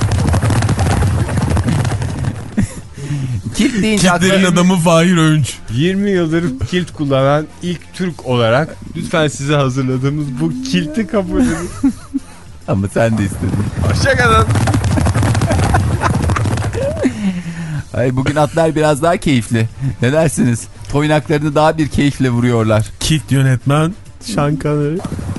Kilt deyince Kiltlerin akla... adamı Fahir Öğünç. yirmi yıldır kilt kullanan ilk Türk olarak lütfen size hazırladığımız bu kilti kabul edin. Ama sen de istedin. Hoşçakalın. Ay, bugün atlar biraz daha keyifli. Ne dersiniz? Toynaklarını daha bir keyifle vuruyorlar. Kilt yönetmen Şankanı.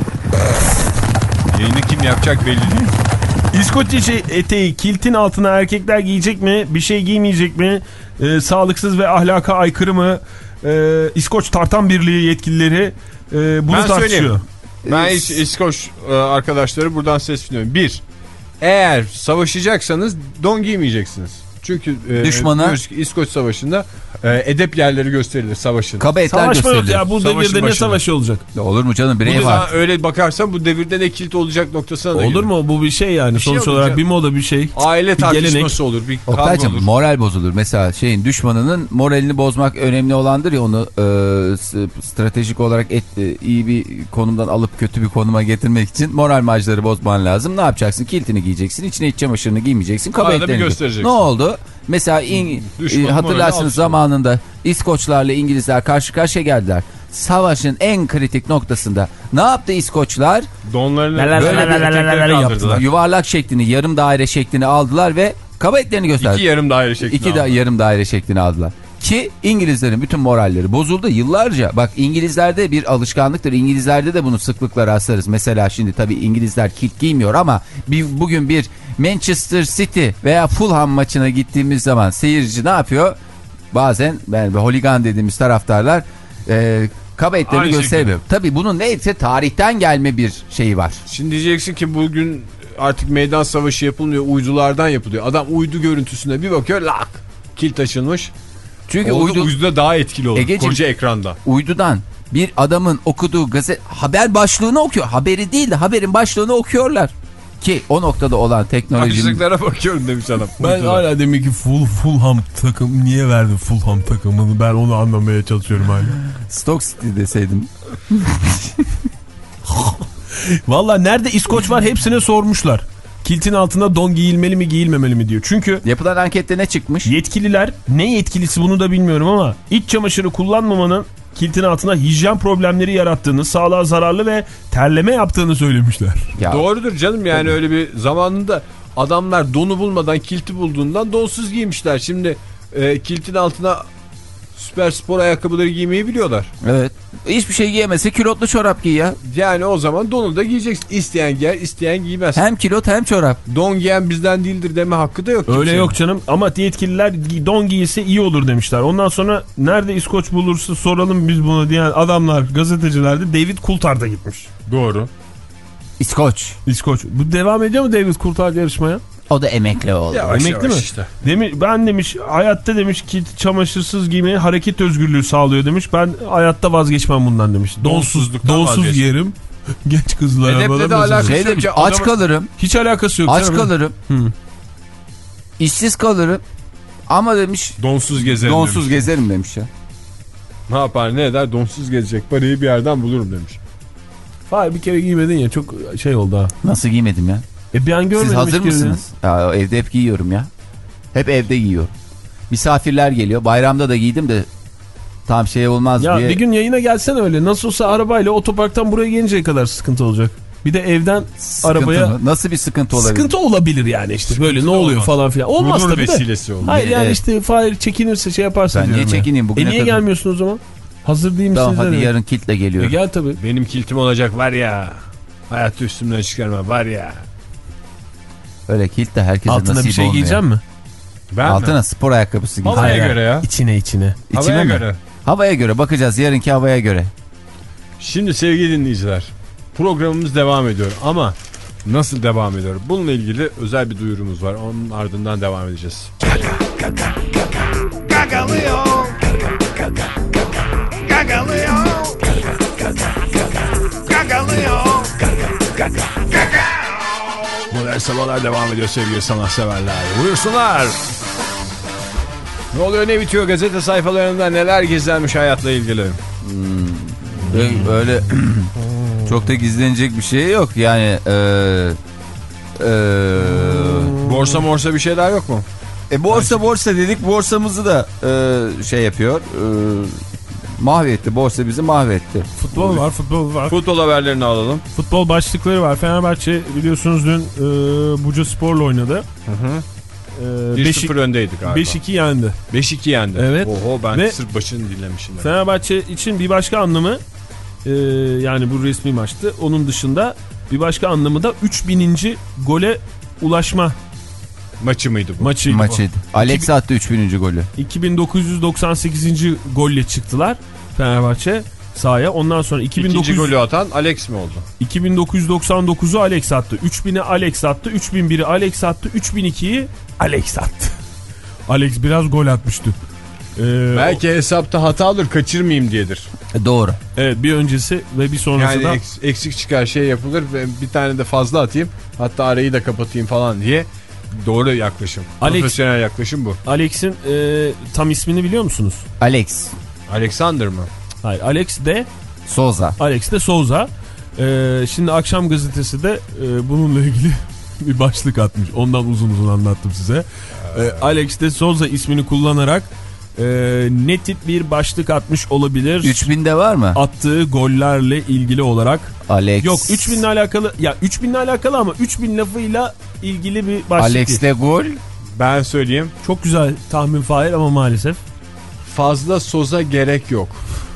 Yayını kim yapacak belli değil. İskoç eteği kiltin altına erkekler giyecek mi? Bir şey giymeyecek mi? Ee, sağlıksız ve ahlaka aykırı mı? Ee, İskoç Tartan Birliği yetkilileri e, bunu ben tartışıyor. Söyleyeyim. Ben hiç İskoç e, arkadaşları buradan sesleniyorum. Bir, eğer savaşacaksanız don giymeyeceksiniz. Çünkü e, düşmana İskoç Savaşı'nda e, edep yerleri gösterilir savaşın. Kaba etler Savaşma gösterilir. yok ya, bu Savaşın devirde ne başında. savaşı olacak? Olur mu canım, birey bu var. öyle bakarsan bu devirde ne kilit olacak noktasına da Olur gelir. mu? Bu bir şey yani. Bir şey Sonuç olacak. olarak bir moda, bir şey. Aile bir tartışması gelenek. olur. Bir kavga Oktaycığım, olur. moral bozulur. Mesela şeyin, düşmanının moralini bozmak önemli olandır ya, onu e, stratejik olarak et, e, iyi bir konumdan alıp kötü bir konuma getirmek için moral macları bozman lazım. Ne yapacaksın? Kiltini giyeceksin, içine iç çamaşırını giymeyeceksin. Kaba Arada bir etlerini göstereceksin. Ne oldu? Mesela in, e, hatırlarsınız zamanında İskoçlarla İngilizler karşı karşıya geldiler. Savaşın en kritik noktasında ne yaptı İskoçlar? Donlarını böyle yaptılar. Yuvarlak şeklini, yarım daire şeklini aldılar ve kaba etlerini gösterdiler. İki yarım daire şeklini İki da yarım daire şeklini aldılar. Ki İngilizlerin bütün moralleri bozuldu yıllarca. Bak, İngilizlerde bir alışkanlıktır. İngilizlerde de bunu sıklıkla rastlarız. Mesela şimdi tabii İngilizler kilt giymiyor ama bir, bugün bir Manchester City veya Fulham maçına gittiğimiz zaman seyirci ne yapıyor? Bazen ben holigan dediğimiz taraftarlar e, kaba etlerini göstermiyor. Tabii bunun neyse tarihten gelme bir şeyi var. Şimdi diyeceksin ki bugün artık meydan savaşı yapılmıyor, uydulardan yapılıyor. Adam uydu görüntüsüne bir bakıyor, lak, kilt açılmış. Çünkü Oldu, uydu, uyduda daha etkili olur. Egeciğim, koca ekranda. Uydudan bir adamın okuduğu gazete haber başlığını okuyor. Haberi değil de haberin başlığını okuyorlar. Ki o noktada olan teknolojinin... Başlıklara bakıyorum demiş adam. Ben uyduda. Hala demek ki full Fulham takım niye verdi Fulham takımını, ben onu anlamaya çalışıyorum hala. Stoke City deseydim. Valla nerede İskoç var hepsine sormuşlar. Kiltin altında don giyilmeli mi giyilmemeli mi diyor. Çünkü yapılan ankette ne çıkmış? Yetkililer, ne yetkilisi bunu da bilmiyorum ama iç çamaşırı kullanmamanın kiltin altına hijyen problemleri yarattığını, sağlığa zararlı ve terleme yaptığını söylemişler. Ya. Doğrudur canım, yani öyle bir zamanında adamlar donu bulmadan kilti bulduğundan donsuz giymişler. Şimdi e, kiltin altına Süper spor ayakkabıları giymeyi biliyorlar. Evet. Hiçbir şey giyemezse külotlu çorap giy ya. Yani o zaman donu da giyeceksin. İsteyen giyer, isteyen giymez. Hem külot hem çorap. Don giyen bizden değildir deme hakkı da yok. Öyle kimsenin. yok canım ama yetkililer don giyse iyi olur demişler. Ondan sonra nerede İskoç bulursa soralım biz bunu diyen adamlar, gazeteciler de David Coulthard'a gitmiş. Doğru. İskoç. İskoç. Bu devam ediyor mu David Coulthard yarışmaya? O da emekli oldu. Yavaş Emekli yavaş mi? işte. Demiş, ben demiş hayatta demiş ki çamaşırsız giymeyi hareket özgürlüğü sağlıyor demiş. Ben hayatta vazgeçmem bundan demiş. Donsuzluktan Donsuz vazgeç. Giyerim. Genç kızlara Hedefle de alakası şey demiş, aç adamın... kalırım. Hiç alakası yok. Aç kalırım. Hı. İşsiz kalırım. Ama demiş. Donsuz gezerim Donsuz demiş. gezerim demiş ya. Ne yapar ne eder, donsuz gezecek parayı bir yerden bulurum demiş. Hayır bir kere giymedin ya, çok şey oldu ha. Nasıl giymedim ya? E bir an görmedim. Siz hazır mısınız? Ya, evde hep giyiyorum ya. Hep evde giyiyorum. Misafirler geliyor. Bayramda da giydim de tam şey olmaz ya diye. Bir gün yayına gelsen öyle. Nasıl olsa arabayla otoparktan buraya gelinceye kadar sıkıntı olacak. Bir de evden sıkıntı arabaya... Mı? Nasıl bir sıkıntı olabilir? Sıkıntı olabilir yani işte. Sıkıntı böyle ne oluyor olmaz. Falan filan. Olmaz Gurur tabii vesilesi de. Olur. Hayır yani evet. işte Fahir çekinirse şey yaparsa ben diyorum. Ben niye çekineyim bugüne E niye kadar? gelmiyorsun o zaman? Hazır değil misiniz? Tamam hadi yani? yarın kiltle geliyorum. E gel tabii. Benim kiltim olacak var ya. Hayatı üstümden çıkarma var ya. Öyle kilt de herkese altına nasip bir şey olmuyor. giyeceğim mi? Ben Altına mi? Spor ayakkabısı giyeceğim. Havaya Hayır, göre ya. İçine içine. İçine havaya mi? göre. Havaya göre bakacağız, yarınki havaya göre. Şimdi sevgili dinleyiciler, programımız devam ediyor ama nasıl devam ediyor? Bununla ilgili özel bir duyurumuz var. Onun ardından devam edeceğiz. Gagalıyor. Gagalıyor. Gagalıyor. Modern Sabahlar devam ediyor sevgili sanatseverler. Buyursunlar. Ne oluyor ne bitiyor gazete sayfalarında, neler gizlenmiş hayatla ilgili? Hmm. Böyle çok da gizlenecek bir şey yok yani. E, e, borsa morsa bir şeyler yok mu? E borsa borsa dedik, borsamızı da e, şey yapıyor. E, mahvetti, borsa bizi mahvetti. Futbol var, futbol var. Futbol haberlerini alalım. Futbol başlıkları var. Fenerbahçe biliyorsunuz dün e, Bucaspor'la oynadı. Hı hı. E, bir sıfır öndeydik galiba. beş iki yendi. beş iki yendi. Evet. Oho, ben Ve sırf başını dinlemişim. Fenerbahçe için bir başka anlamı e, yani bu resmi maçtı. Onun dışında bir başka anlamı da üç bininci gole ulaşma maçı mıydı bu? Maçıydı. Maçıydı. Bu. Alex attı üç bininci golü. iki bin dokuz yüz doksan sekizinci golle çıktılar Fenerbahçe sahaya. Ondan sonra iki bin dokuz yüz... İkinci golü atan Alex mi oldu? iki bin dokuz yüz doksan dokuzu Alex attı. üç bini Alex attı. üç bin biri Alex attı. üç bin ikiyi Alex attı. Alex biraz gol atmıştı. Ee, Belki hesapta hata olur, kaçırmayayım diyedir. E, doğru. Evet, bir öncesi ve bir sonrası yani da. Eks, eksik çıkar şey yapılır ve bir tane de fazla atayım. Hatta arayı da kapatayım falan diye. Doğru yaklaşım. Alex, profesyonel yaklaşım bu. Alex'in e, tam ismini biliyor musunuz? Alex. Alexander mı? Hayır, Alex de Souza. Alex de Souza. Ee, şimdi Akşam Gazetesi de e, bununla ilgili bir başlık atmış. Ondan uzun uzun anlattım size. Ee, Alex de Souza ismini kullanarak e, ne tip bir başlık atmış olabilir? üç binde var mı? Attığı gollerle ilgili olarak. Alex. Yok, üç binle alakalı. Ya üç binle alakalı ama üç bin lafıyla ilgili bir başlık. Alex'le gol. Ben söyleyeyim. Çok güzel tahmin Fahir ama maalesef. Fazla soza gerek yok.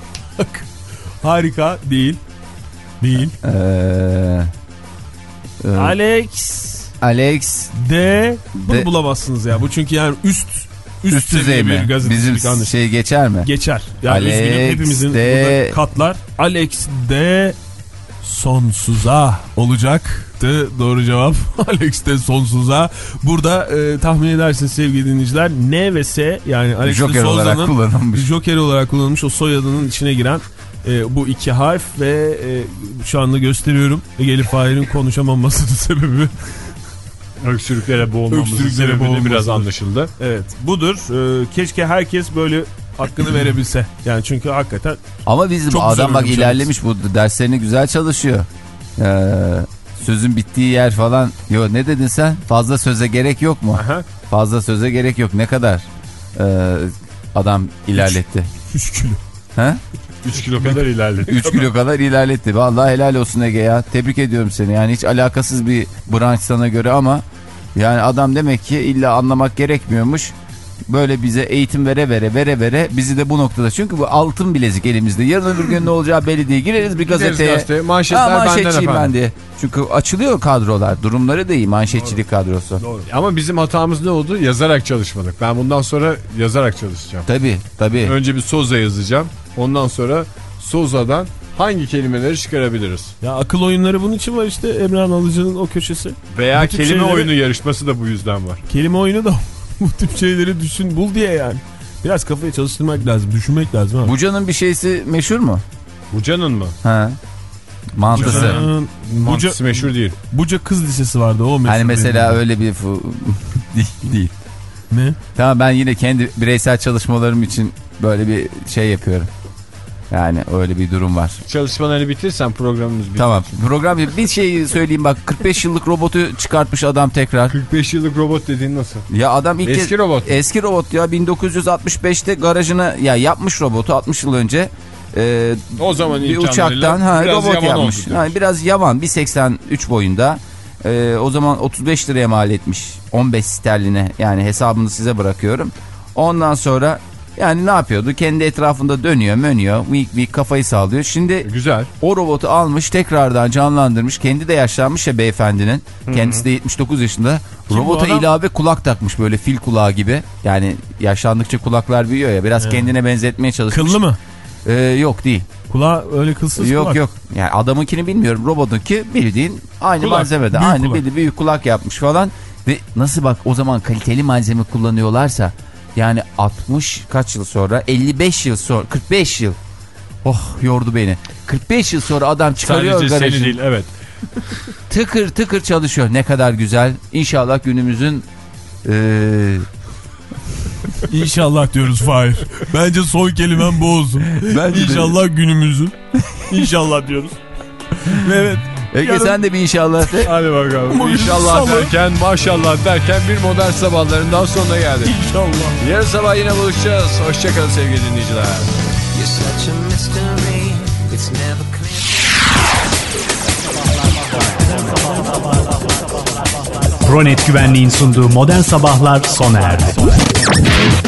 Harika değil. Değil. Ee, e, Alex. Alex. De. Bunu de, bulamazsınız ya. Bu çünkü yani üst üst, üst düzey mi? Bizim anlaşılır. Şey geçer mi? Geçer. Yani Alex üzgünüm, hepimizin de... burada katlar. Alex de sonsuza olacaktı. Doğru cevap. Alex de sonsuza. Burada e, tahmin edersiniz sevgili dinleyiciler. N ve S yani Alex Joker de olarak kullanılmış. Joker olarak kullanılmış o soyadının içine giren e, bu iki harf ve e, şu anda gösteriyorum. Ege'li Fahir'in konuşamamasının sebebi. Öksürüklere boğulmamızın sebebi biraz anlaşıldı. Evet, budur. Ee, keşke herkes böyle hakkını verebilse. Yani çünkü hakikaten. Ama bizim çok adam bak ilerlemiş, bu derslerini güzel çalışıyor. Ee, sözün bittiği yer falan. Yo, ne dedin sen? Fazla söze gerek yok mu? Aha. Fazla söze gerek yok. Ne kadar ee, adam ilerletti? üç kilo. Ha? üç kilo kadar ilerletti. üç kilo kadar ilerletti. Vallahi helal olsun Ege ya. Tebrik ediyorum seni. Yani hiç alakasız bir branş sana göre ama yani adam demek ki illa anlamak gerekmiyormuş. Böyle bize eğitim vere vere vere vere bizi de bu noktada. Çünkü bu altın bilezik elimizde. Yarın öbür gün ne olacağı belli değil. Gireriz bir gazeteye. Gazete, manşetler ha, manşetçiyim benden ben diye. Çünkü açılıyor kadrolar. Durumları da iyi. Manşetçilik Doğru. kadrosu. Doğru. Ama bizim hatamız ne oldu? Yazarak çalışmadık. Ben bundan sonra yazarak çalışacağım. Tabii tabii. Önce bir Soza yazacağım. Ondan sonra Soza'dan hangi kelimeleri çıkarabiliriz? Ya akıl oyunları bunun için var işte, Emrah Alıcı'nın o köşesi. Veya bu kelime şeyleri... oyunu yarışması da bu yüzden var. Kelime oyunu da bu tip şeyleri düşün bul diye yani. Biraz kafayı çalıştırmak lazım, düşünmek lazım. Abi. Buca'nın bir şeysi meşhur mu? Buca'nın mı? Ha. Mantısı. Buca'nın, Mantısı Buca, meşhur değil. Buca Kız Lisesi vardı o meşhur. Hani mesela değil. öyle bir değil, değil. Ne? Tamam, ben yine kendi bireysel çalışmalarım için böyle bir şey yapıyorum. Yani öyle bir durum var. Çalışmalarını bitirsen programımız bitiyor. Tamam. Program bir şey söyleyeyim bak. kırk beş yıllık robotu çıkartmış adam tekrar. kırk beş yıllık robot dediğin nasıl? Ya adam ilk eski kez, robot. Eski robot ya, bin dokuz yüz altmış beşte garajına ya yapmış robotu altmış yıl önce. E, o zaman bir uçaktan ha, robot yapmış. Yani biraz yavan, bir seksen üç boyunda. E, o zaman otuz beş liraya mal etmiş. on beş sterline, yani hesabını size bırakıyorum. Ondan sonra yani ne yapıyordu? Kendi etrafında dönüyor, mönüyor, vik vik kafayı sallıyor. Şimdi güzel. O robotu almış, tekrardan canlandırmış. Kendi de yaşlanmış ya beyefendinin. Hı-hı. Kendisi de yetmiş dokuz yaşında. Kim robota ilave kulak takmış, böyle fil kulağı gibi. Yani yaşlandıkça kulaklar büyüyor ya. Biraz He. kendine benzetmeye çalışmış. Kıllı mı? Ee, yok değil. Kulağı öyle kılsız yok, kulak. Yok yok. Yani adamınkini bilmiyorum. Robotunki bildiğin aynı kulak, malzemede. Aynı kulak. Bildiğin büyük kulak yapmış falan. Ve nasıl bak, o zaman kaliteli malzeme kullanıyorlarsa, yani altmış kaç yıl sonra, elli beş yıl sonra, kırk beş yıl, oh yordu beni, kırk beş yıl sonra adam çıkarıyor garajını. Sadece seni değil, evet. Tıkır tıkır çalışıyor, ne kadar güzel. İnşallah günümüzün ee... İnşallah diyoruz Fahir. Bence son kelimem bu olsun. Bence İnşallah de. Günümüzün. İnşallah diyoruz. Evet. Ege yarın... sen de bir inşallah de. Hadi bakalım. İnşallah derken, maşallah derken bir modern sabahlarından sonuna geldik. İnşallah. Yarın sabah yine buluşacağız. Hoşçakalın sevgili dinleyiciler. Pronet Güvenliğin sunduğu Modern Sabahlar sona erdi.